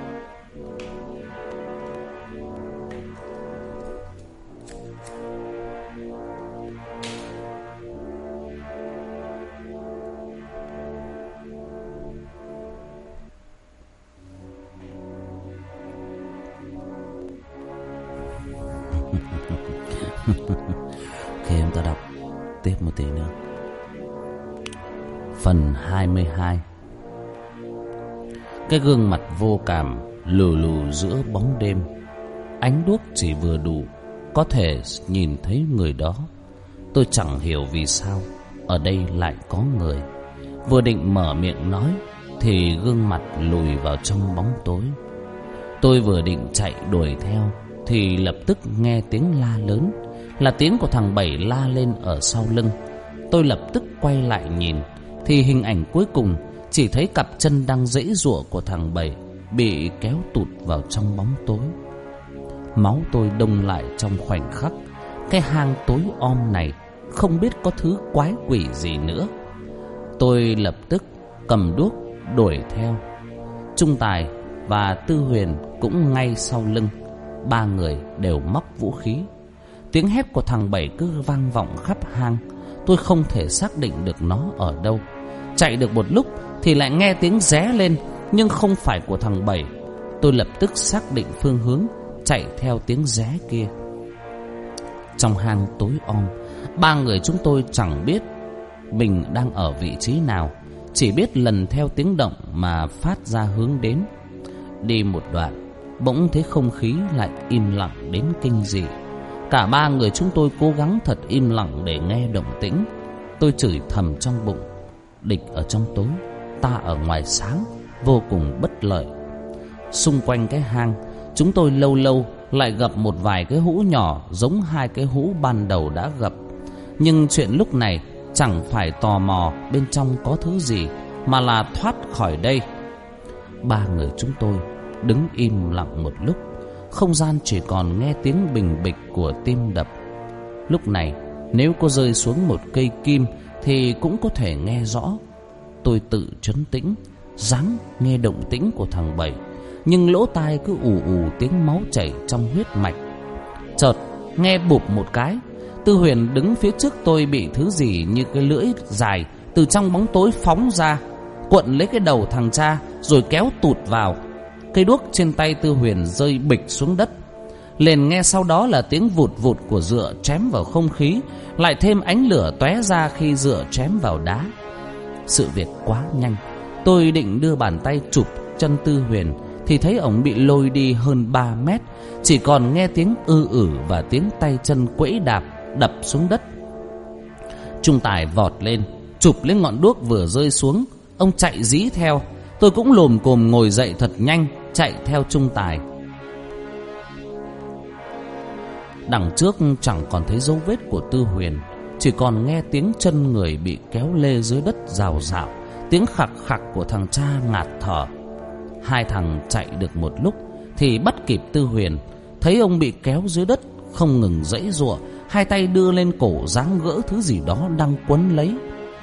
khi em ta đọc tiếp một tí nữa. Phần hai mươi hai. Cái gương mặt vô cảm lù lù giữa bóng đêm, ánh đuốc chỉ vừa đủ có thể nhìn thấy người đó. Tôi chẳng hiểu vì sao ở đây lại có người. Vừa định mở miệng nói thì gương mặt lùi vào trong bóng tối. Tôi vừa định chạy đuổi theo thì lập tức nghe tiếng la lớn, là tiếng của thằng Bảy la lên ở sau lưng. Tôi lập tức quay lại nhìn thì hình ảnh cuối cùng chỉ thấy cặp chân đang giãy giụa của thằng Bảy bị kéo tụt vào trong bóng tối. Máu tôi đông lại trong khoảnh khắc. Cái hang tối om này không biết có thứ quái quỷ gì nữa. Tôi lập tức cầm đuốc đuổi theo. Trung Tài và Tư Huyền cũng ngay sau lưng. Ba người đều móc vũ khí. Tiếng hét của thằng Bảy cứ vang vọng khắp hang. Tôi không thể xác định được nó ở đâu. Chạy được một lúc thì lại nghe tiếng ré lên, nhưng không phải của thằng Bảy. Tôi lập tức xác định phương hướng, chạy theo tiếng ré kia. Trong hang tối om, ba người chúng tôi chẳng biết mình đang ở vị trí nào, chỉ biết lần theo tiếng động mà phát ra hướng đến. Đi một đoạn, bỗng thấy không khí lại im lặng đến kinh dị. Cả ba người chúng tôi cố gắng thật im lặng để nghe động tĩnh. Tôi chửi thầm trong bụng: địch ở trong tối, ta ở ngoài sáng, vô cùng bất lợi. Xung quanh cái hang, chúng tôi lâu lâu lại gặp một vài cái hũ nhỏ giống hai cái hũ ban đầu đã gặp. Nhưng chuyện lúc này chẳng phải tò mò bên trong có thứ gì, mà là thoát khỏi đây. Ba người chúng tôi đứng im lặng một lúc. Không gian chỉ còn nghe tiếng bình bịch của tim đập. Lúc này nếu có rơi xuống một cây kim thì cũng có thể nghe rõ. Tôi tự trấn tĩnh, ráng nghe động tĩnh của thằng Bảy, nhưng lỗ tai cứ ù ù tiếng máu chảy trong huyết mạch. Chợt nghe bụp một cái, Tư Huyền đứng phía trước tôi bị thứ gì như cái lưỡi dài từ trong bóng tối phóng ra, cuộn lấy cái đầu thằng cha rồi kéo tụt vào. Cây đuốc trên tay Tư Huyền rơi bịch xuống đất. Liền nghe sau đó là tiếng vụt vụt của dựa chém vào không khí, lại thêm ánh lửa tóe ra khi dựa chém vào đá. Sự việc quá nhanh. Tôi định đưa bàn tay chụp chân Tư Huyền thì thấy ổng bị lôi đi hơn ba mét, chỉ còn nghe tiếng ư ử và tiếng tay chân quẫy đạp đập xuống đất. Trung Tài vọt lên chụp lấy ngọn đuốc vừa rơi xuống. Ông chạy dí theo. Tôi cũng lồm cồm ngồi dậy thật nhanh, chạy theo Trung Tài. Đằng trước chẳng còn thấy dấu vết của Tư Huyền, chỉ còn nghe tiếng chân người bị kéo lê dưới đất rào rào, tiếng khạc khạc của thằng cha ngạt thở. Hai thằng chạy được một lúc thì bắt kịp Tư Huyền. Thấy ông bị kéo dưới đất không ngừng giãy giụa, hai tay đưa lên cổ giáng gỡ thứ gì đó đang quấn lấy.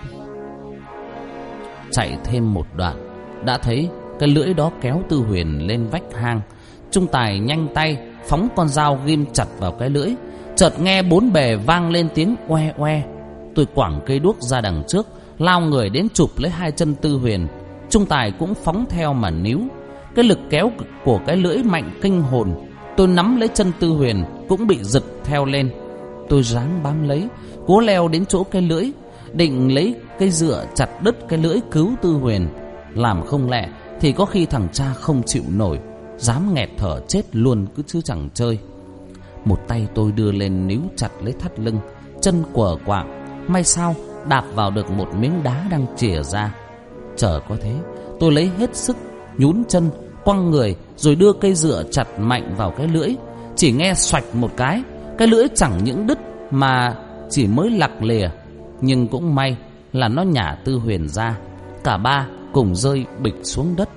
Chạy thêm một đoạn đã thấy cái lưỡi đó kéo Tư Huyền lên vách hang. Trung Tài nhanh tay phóng con dao ghim chặt vào cái lưỡi. Chợt nghe bốn bề vang lên tiếng oe oe. Tôi quẳng cây đuốc ra đằng trước, lao người đến chụp lấy hai chân Tư Huyền. Trung Tài cũng phóng theo mà níu. Cái lực kéo của cái lưỡi mạnh kinh hồn. Tôi nắm lấy chân Tư Huyền cũng bị giật theo lên. Tôi ráng bám lấy, cố leo đến chỗ cái lưỡi, định lấy cây dựa chặt đứt cái lưỡi cứu Tư Huyền. Làm không lẹ thì có khi thằng cha không chịu nổi, dám nghẹt thở chết luôn cứ chứ chẳng chơi. Một tay tôi đưa lên níu chặt lấy thắt lưng, chân quờ quạng. May sao đạp vào được một miếng đá đang chìa ra. Chờ có thế, tôi lấy hết sức nhún chân, quăng người, rồi đưa cây dựa chặt mạnh vào cái lưỡi. Chỉ nghe xoạch một cái, cái lưỡi chẳng những đứt mà chỉ mới lặc lìa. Nhưng cũng may là nó nhả Tư Huyền ra. Cả ba cùng rơi bịch xuống đất.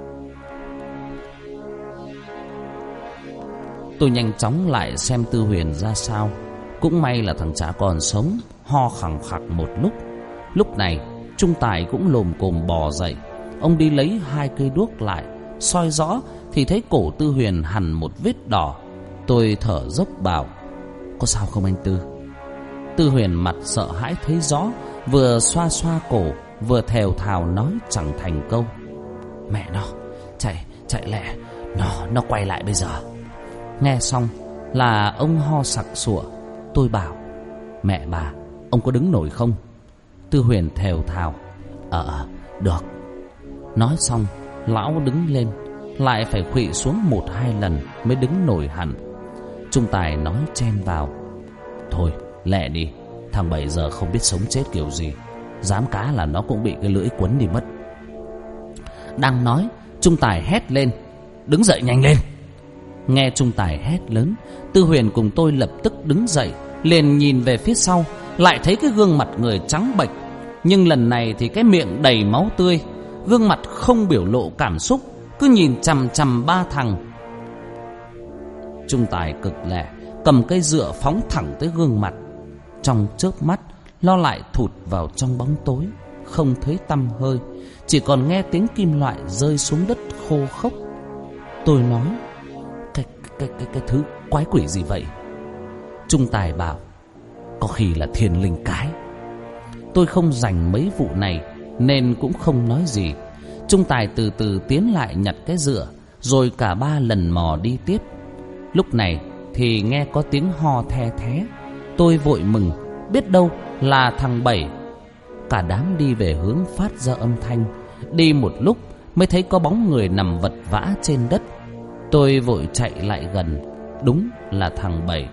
Tôi nhanh chóng lại xem Tư Huyền ra sao. Cũng may là thằng chả còn sống, ho khẳng khặc một lúc. Lúc này Trung Tài cũng lồm cồm bò dậy. Ông đi lấy hai cây đuốc lại, soi rõ thì thấy cổ Tư Huyền hằn một vết đỏ. Tôi thở dốc bảo: có sao không anh Tư? Tư Huyền mặt sợ hãi thấy rõ, vừa xoa xoa cổ vừa thều thào nói chẳng thành câu: mẹ nó, chạy, chạy lẹ, nó, nó quay lại bây giờ. Nghe xong là ông ho sặc sụa. Tôi bảo: mẹ bà, ông có đứng nổi không? Tư Huyền thều thào: Ờ, được. Nói xong lão đứng lên, lại phải khuỵu xuống một hai lần mới đứng nổi hẳn. Trung Tài nói chen vào: thôi lẹ đi, thằng Bảy giờ không biết sống chết kiểu gì, dám cá là nó cũng bị cái lưỡi quấn đi mất. Đang nói, Trung Tài hét lên: đứng dậy nhanh lên. Nghe Trung Tài hét lớn, Tư Huyền cùng tôi lập tức đứng dậy, liền nhìn về phía sau, lại thấy cái gương mặt người trắng bệch, nhưng lần này thì cái miệng đầy máu tươi, gương mặt không biểu lộ cảm xúc, cứ nhìn chằm chằm ba thằng. Trung Tài cực lẹ cầm cây dựa phóng thẳng tới gương mặt. Trong chớp mắt nó lại thụt vào trong bóng tối, không thấy tăm hơi, chỉ còn nghe tiếng kim loại rơi xuống đất khô khốc. Tôi nói: cái cái cái cái thứ quái quỷ gì vậy? Trung Tài bảo: có khi là thiên linh cái. Tôi không rành mấy vụ này nên cũng không nói gì. Trung Tài từ từ tiến lại nhặt cái dựa, rồi cả ba lần mò đi tiếp. Lúc này thì nghe có tiếng ho the thé. Tôi vội mừng, biết đâu là thằng Bảy. Cả đám đi về hướng phát ra âm thanh. Đi một lúc mới thấy có bóng người nằm vật vã trên đất. Tôi vội chạy lại gần. Đúng là thằng Bảy.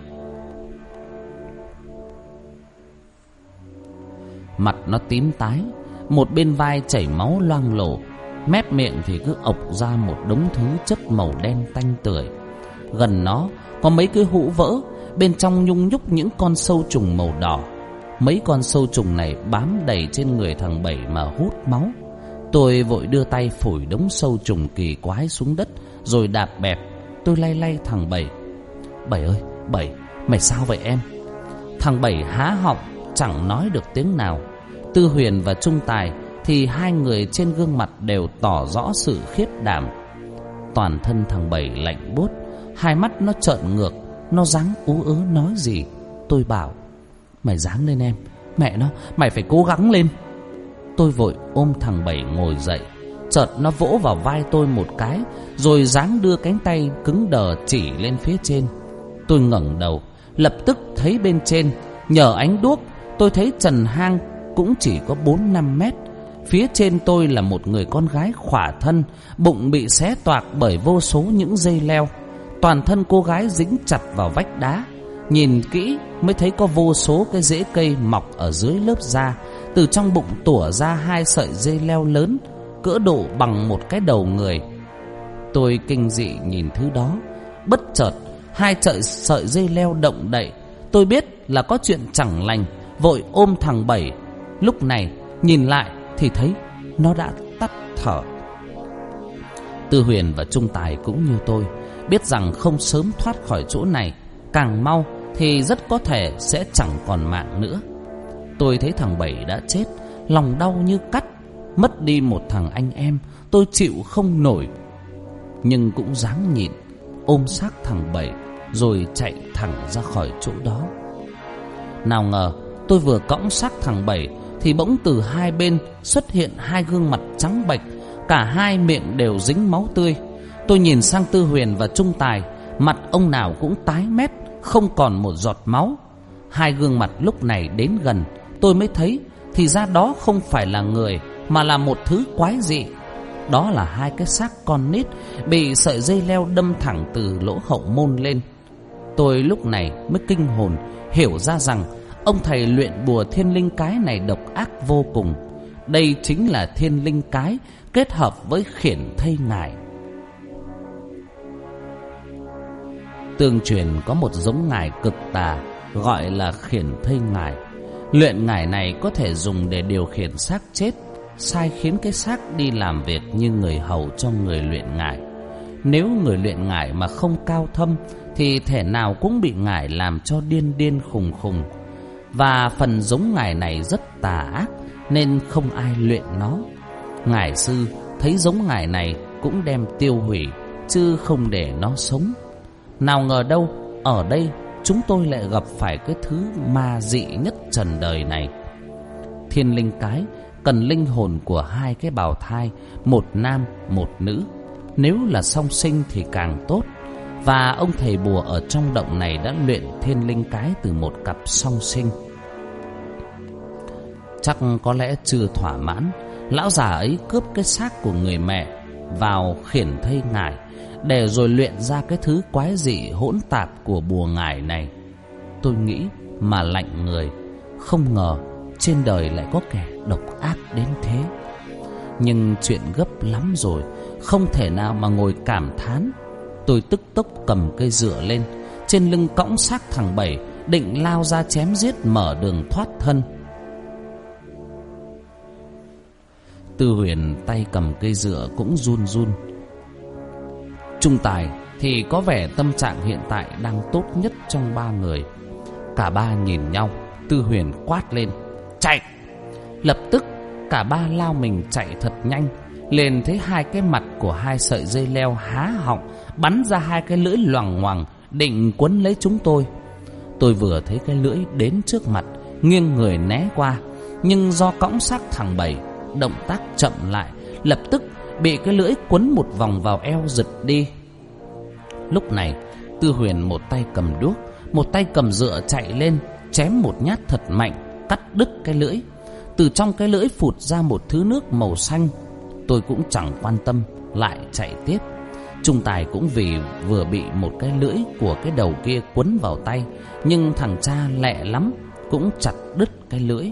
Mặt nó tím tái, một bên vai chảy máu loang lổ, mép miệng thì cứ ộc ra một đống thứ chất màu đen tanh tưởi. Gần nó có mấy cái hũ vỡ, bên trong nhung nhúc những con sâu trùng màu đỏ. Mấy con sâu trùng này bám đầy trên người thằng Bảy mà hút máu. Tôi vội đưa tay phủi đống sâu trùng kỳ quái xuống đất, rồi đạp bẹp. Tôi lay lay thằng Bảy: Bảy ơi, Bảy, mày sao vậy em? Thằng Bảy há họng chẳng nói được tiếng nào. Tư Huyền và Trung Tài thì hai người trên gương mặt đều tỏ rõ sự khiếp đảm. Toàn thân thằng Bảy lạnh buốt, hai mắt nó trợn ngược, nó giáng ú ớ nói gì. Tôi bảo: mày giáng lên em, mẹ nó, mày phải cố gắng lên. Tôi vội ôm thằng Bảy ngồi dậy. Chợt nó vỗ vào vai tôi một cái, rồi giáng đưa cánh tay cứng đờ chỉ lên phía trên. Tôi ngẩng đầu, lập tức thấy bên trên, nhờ ánh đuốc, tôi thấy trần hang cũng chỉ có bốn năm mét. Phía trên tôi là một người con gái khỏa thân, bụng bị xé toạc bởi vô số những dây leo. Toàn thân cô gái dính chặt vào vách đá. Nhìn kỹ mới thấy có vô số cái rễ cây mọc ở dưới lớp da. Từ trong bụng tủa ra hai sợi dây leo lớn, cỡ độ bằng một cái đầu người. Tôi kinh dị nhìn thứ đó. Bất chợt hai sợi sợi dây leo động đậy. Tôi biết là có chuyện chẳng lành, vội ôm thằng Bảy. Lúc này nhìn lại thì thấy nó đã tắt thở. Tư Huyền và Trung Tài cũng như tôi, biết rằng không sớm thoát khỏi chỗ này, càng mau thì rất có thể sẽ chẳng còn mạng nữa. Tôi thấy thằng Bảy đã chết, lòng đau như cắt. Mất đi một thằng anh em, tôi chịu không nổi, nhưng cũng dáng nhịn, ôm xác thằng Bảy rồi chạy thẳng ra khỏi chỗ đó. Nào ngờ tôi vừa cõng xác thằng Bảy thì bỗng từ hai bên xuất hiện hai gương mặt trắng bệch, cả hai miệng đều dính máu tươi. Tôi nhìn sang Tư Huyền và Trung Tài, mặt ông nào cũng tái mét, không còn một giọt máu. Hai gương mặt lúc này đến gần, tôi mới thấy thì ra đó không phải là người, mà là một thứ quái dị, đó là hai cái xác con nít bị sợi dây leo đâm thẳng từ lỗ hậu môn lên. Tôi lúc này mới kinh hồn, hiểu ra rằng ông thầy luyện bùa thiên linh cái này độc ác vô cùng. Đây chính là thiên linh cái kết hợp với khiển thây ngải. Tương truyền có một giống ngải cực tà gọi là khiển thây ngải. Luyện ngải này có thể dùng để điều khiển xác chết, sai khiến cái xác đi làm việc như người hầu cho người luyện ngải. Nếu người luyện ngải mà không cao thâm thì thể nào cũng bị ngải làm cho điên điên khùng khùng. Và phần giống ngải này rất tà ác nên không ai luyện nó. Ngải sư thấy giống ngải này cũng đem tiêu hủy, chứ không để nó sống. Nào ngờ đâu ở đây chúng tôi lại gặp phải cái thứ ma dị nhất trần đời này. Thiên linh cái cần linh hồn của hai cái bào thai, một nam một nữ. Nếu là song sinh thì càng tốt. Và ông thầy bùa ở trong động này đã luyện thiên linh cái từ một cặp song sinh. Chắc có lẽ chưa thỏa mãn, lão già ấy cướp cái xác của người mẹ vào khiển thây ngải, để rồi luyện ra cái thứ quái dị hỗn tạp của bùa ngải này. Tôi nghĩ mà lạnh người, không ngờ trên đời lại có kẻ độc ác đến thế. Nhưng chuyện gấp lắm rồi, không thể nào mà ngồi cảm thán. Tôi tức tốc cầm cây dựa lên, trên lưng cõng xác thằng Bảy, định lao ra chém giết mở đường thoát thân. Tư Huyền tay cầm cây dựa cũng run run. Trung Tài thì có vẻ tâm trạng hiện tại đang tốt nhất trong ba người. Cả ba nhìn nhau, Tư Huyền quát lên: chạy! Lập tức cả ba lao mình chạy thật nhanh. Liền thấy hai cái mặt của hai sợi dây leo há họng, bắn ra hai cái lưỡi loằng ngoằng định quấn lấy chúng tôi. Tôi vừa thấy cái lưỡi đến trước mặt, nghiêng người né qua, nhưng do cõng xác thằng Bảy, động tác chậm lại, lập tức bị cái lưỡi quấn một vòng vào eo giật đi. Lúc này Tư Huyền một tay cầm đuốc, một tay cầm dựa chạy lên, chém một nhát thật mạnh, cắt đứt cái lưỡi. Từ trong cái lưỡi phụt ra một thứ nước màu xanh. Tôi cũng chẳng quan tâm, lại chạy tiếp. Trung Tài cũng vì vừa bị một cái lưỡi của cái đầu kia quấn vào tay, nhưng thằng cha lẹ lắm, cũng chặt đứt cái lưỡi.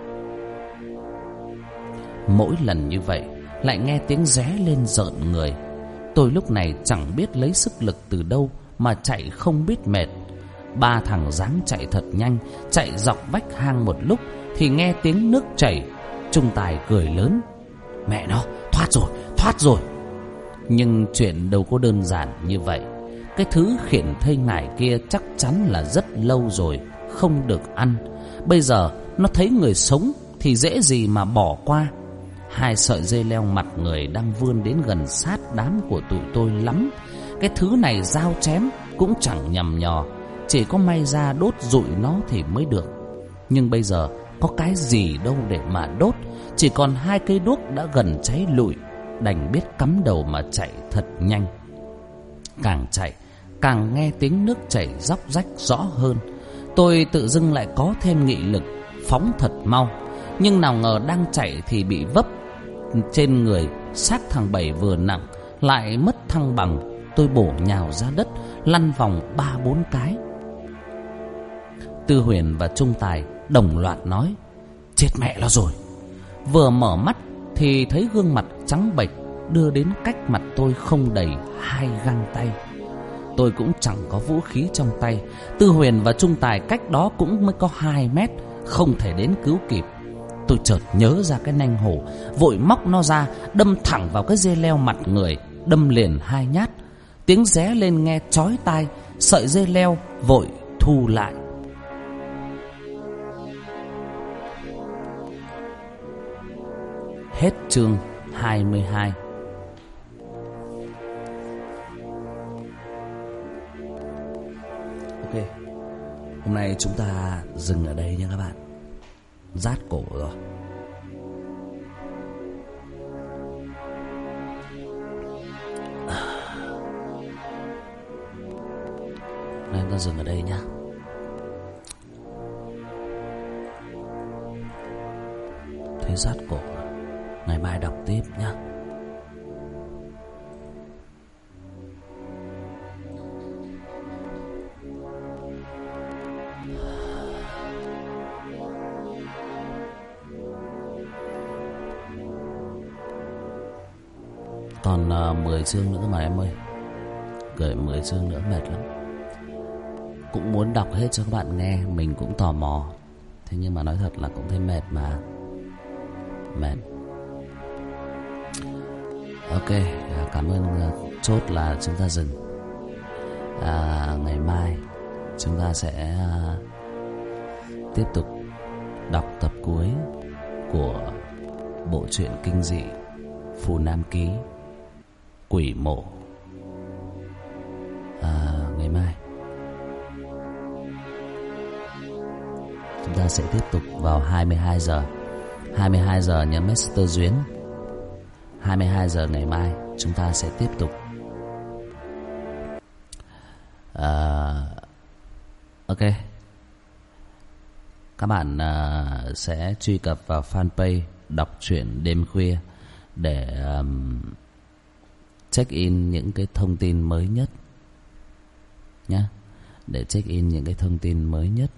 Mỗi lần như vậy lại nghe tiếng ré lên rợn người. Tôi lúc này chẳng biết lấy sức lực từ đâu mà chạy không biết mệt. Ba thằng dáng chạy thật nhanh, chạy dọc vách hang một lúc thì nghe tiếng nước chảy. Trung Tài cười lớn: mẹ nó, thoát rồi, thoát rồi. Nhưng chuyện đâu có đơn giản như vậy. Cái thứ khiển thây ngải kia chắc chắn là rất lâu rồi không được ăn. Bây giờ nó thấy người sống thì dễ gì mà bỏ qua. Hai sợi dây leo mặt người đang vươn đến gần sát đám của tụi tôi lắm. Cái thứ này dao chém cũng chẳng nhằm nhò, chỉ có may ra đốt rụi nó thì mới được. Nhưng bây giờ có cái gì đâu để mà đốt, chỉ còn hai cây đuốc đã gần cháy lụi. Đành biết cắm đầu mà chạy thật nhanh. Càng chạy càng nghe tiếng nước chảy róc rách rõ hơn. Tôi tự dưng lại có thêm nghị lực, phóng thật mau. Nhưng nào ngờ đang chạy thì bị vấp trên người. Xác thằng Bảy vừa nặng lại mất thăng bằng. Tôi bổ nhào ra đất, lăn vòng ba bốn cái. Tư Huyền và Trung Tài đồng loạt nói: chết mẹ nó rồi. Vừa mở mắt thì thấy gương mặt trắng bệch đưa đến cách mặt tôi không đầy hai găng tay. Tôi cũng chẳng có vũ khí trong tay. Tư Huyền và Trung Tài cách đó cũng mới có hai mét, không thể đến cứu kịp. Tôi chợt nhớ ra cái nanh hổ, vội móc nó ra, đâm thẳng vào cái dây leo mặt người, đâm liền hai nhát. Tiếng ré lên nghe chói tai, sợi dây leo vội thu lại. Hết chương hai mươi hai. Ok, hôm nay chúng ta dừng ở đây nha các bạn. Rát cổ rồi. Nên ta dừng ở đây nhá. Thấy rát cổ, ngày mai đọc tiếp nhá. Còn uh, mười chương nữa mà em ơi. Gửi mười chương nữa mệt lắm. Cũng muốn đọc hết cho các bạn nghe, mình cũng tò mò. Thế nhưng mà nói thật là cũng thấy mệt mà. Mệt. Ok, cảm ơn. Chốt là chúng ta dừng. à, Ngày mai chúng ta sẽ uh, tiếp tục đọc tập cuối của bộ truyện kinh dị Phù Nam Ký, Quỷ Mộ. à, Ngày mai chúng ta sẽ tiếp tục vào hai mươi hai giờ. Hai mươi hai giờ nhớ Master Duyến. Hai mươi hai giờ ngày mai chúng ta sẽ tiếp tục. à, Ok. Các bạn uh, sẽ truy cập vào fanpage Đọc Truyện Đêm Khuya để um, check in những cái thông tin mới nhất nhé. Để check in những cái thông tin mới nhất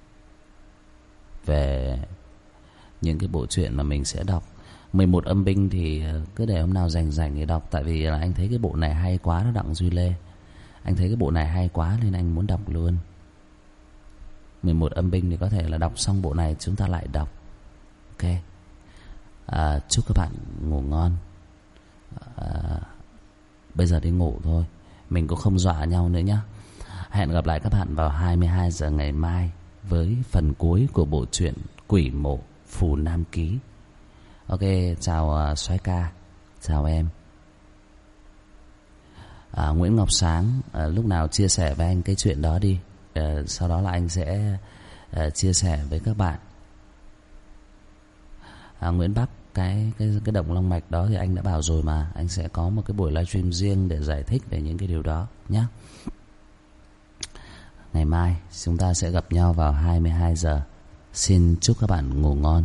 về những cái bộ truyện mà mình sẽ đọc. Mười một âm binh thì cứ để hôm nào rảnh rảnh để đọc. Tại vì là anh thấy cái bộ này hay quá đó Đặng Duy Lê. Anh thấy cái bộ này hay quá nên anh muốn đọc luôn. Mười một âm binh thì có thể là đọc xong bộ này chúng ta lại đọc. Ok. à, Chúc các bạn ngủ ngon. à, Bây giờ đi ngủ thôi. Mình cũng không dọa nhau nữa nhá. Hẹn gặp lại các bạn vào hai mươi hai giờ ngày mai với phần cuối của bộ truyện Quỷ Mộ Phù Nam Ký. Ok, chào uh, Soái ca. Chào em. à, Nguyễn Ngọc Sáng, à, lúc nào chia sẻ với anh cái chuyện đó đi. à, Sau đó là anh sẽ à, chia sẻ với các bạn. à, Nguyễn Bắc, cái, cái, cái động long mạch đó thì anh đã bảo rồi mà. Anh sẽ có một cái buổi livestream riêng để giải thích về những cái điều đó nhé. Ngày mai chúng ta sẽ gặp nhau vào hai mươi hai giờ. Xin chúc các bạn ngủ ngon.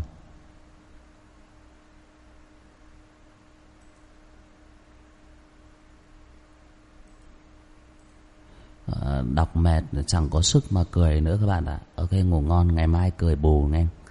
à, Đọc mệt chẳng có sức mà cười nữa các bạn ạ. Ok, ngủ ngon, ngày mai cười bù nghe.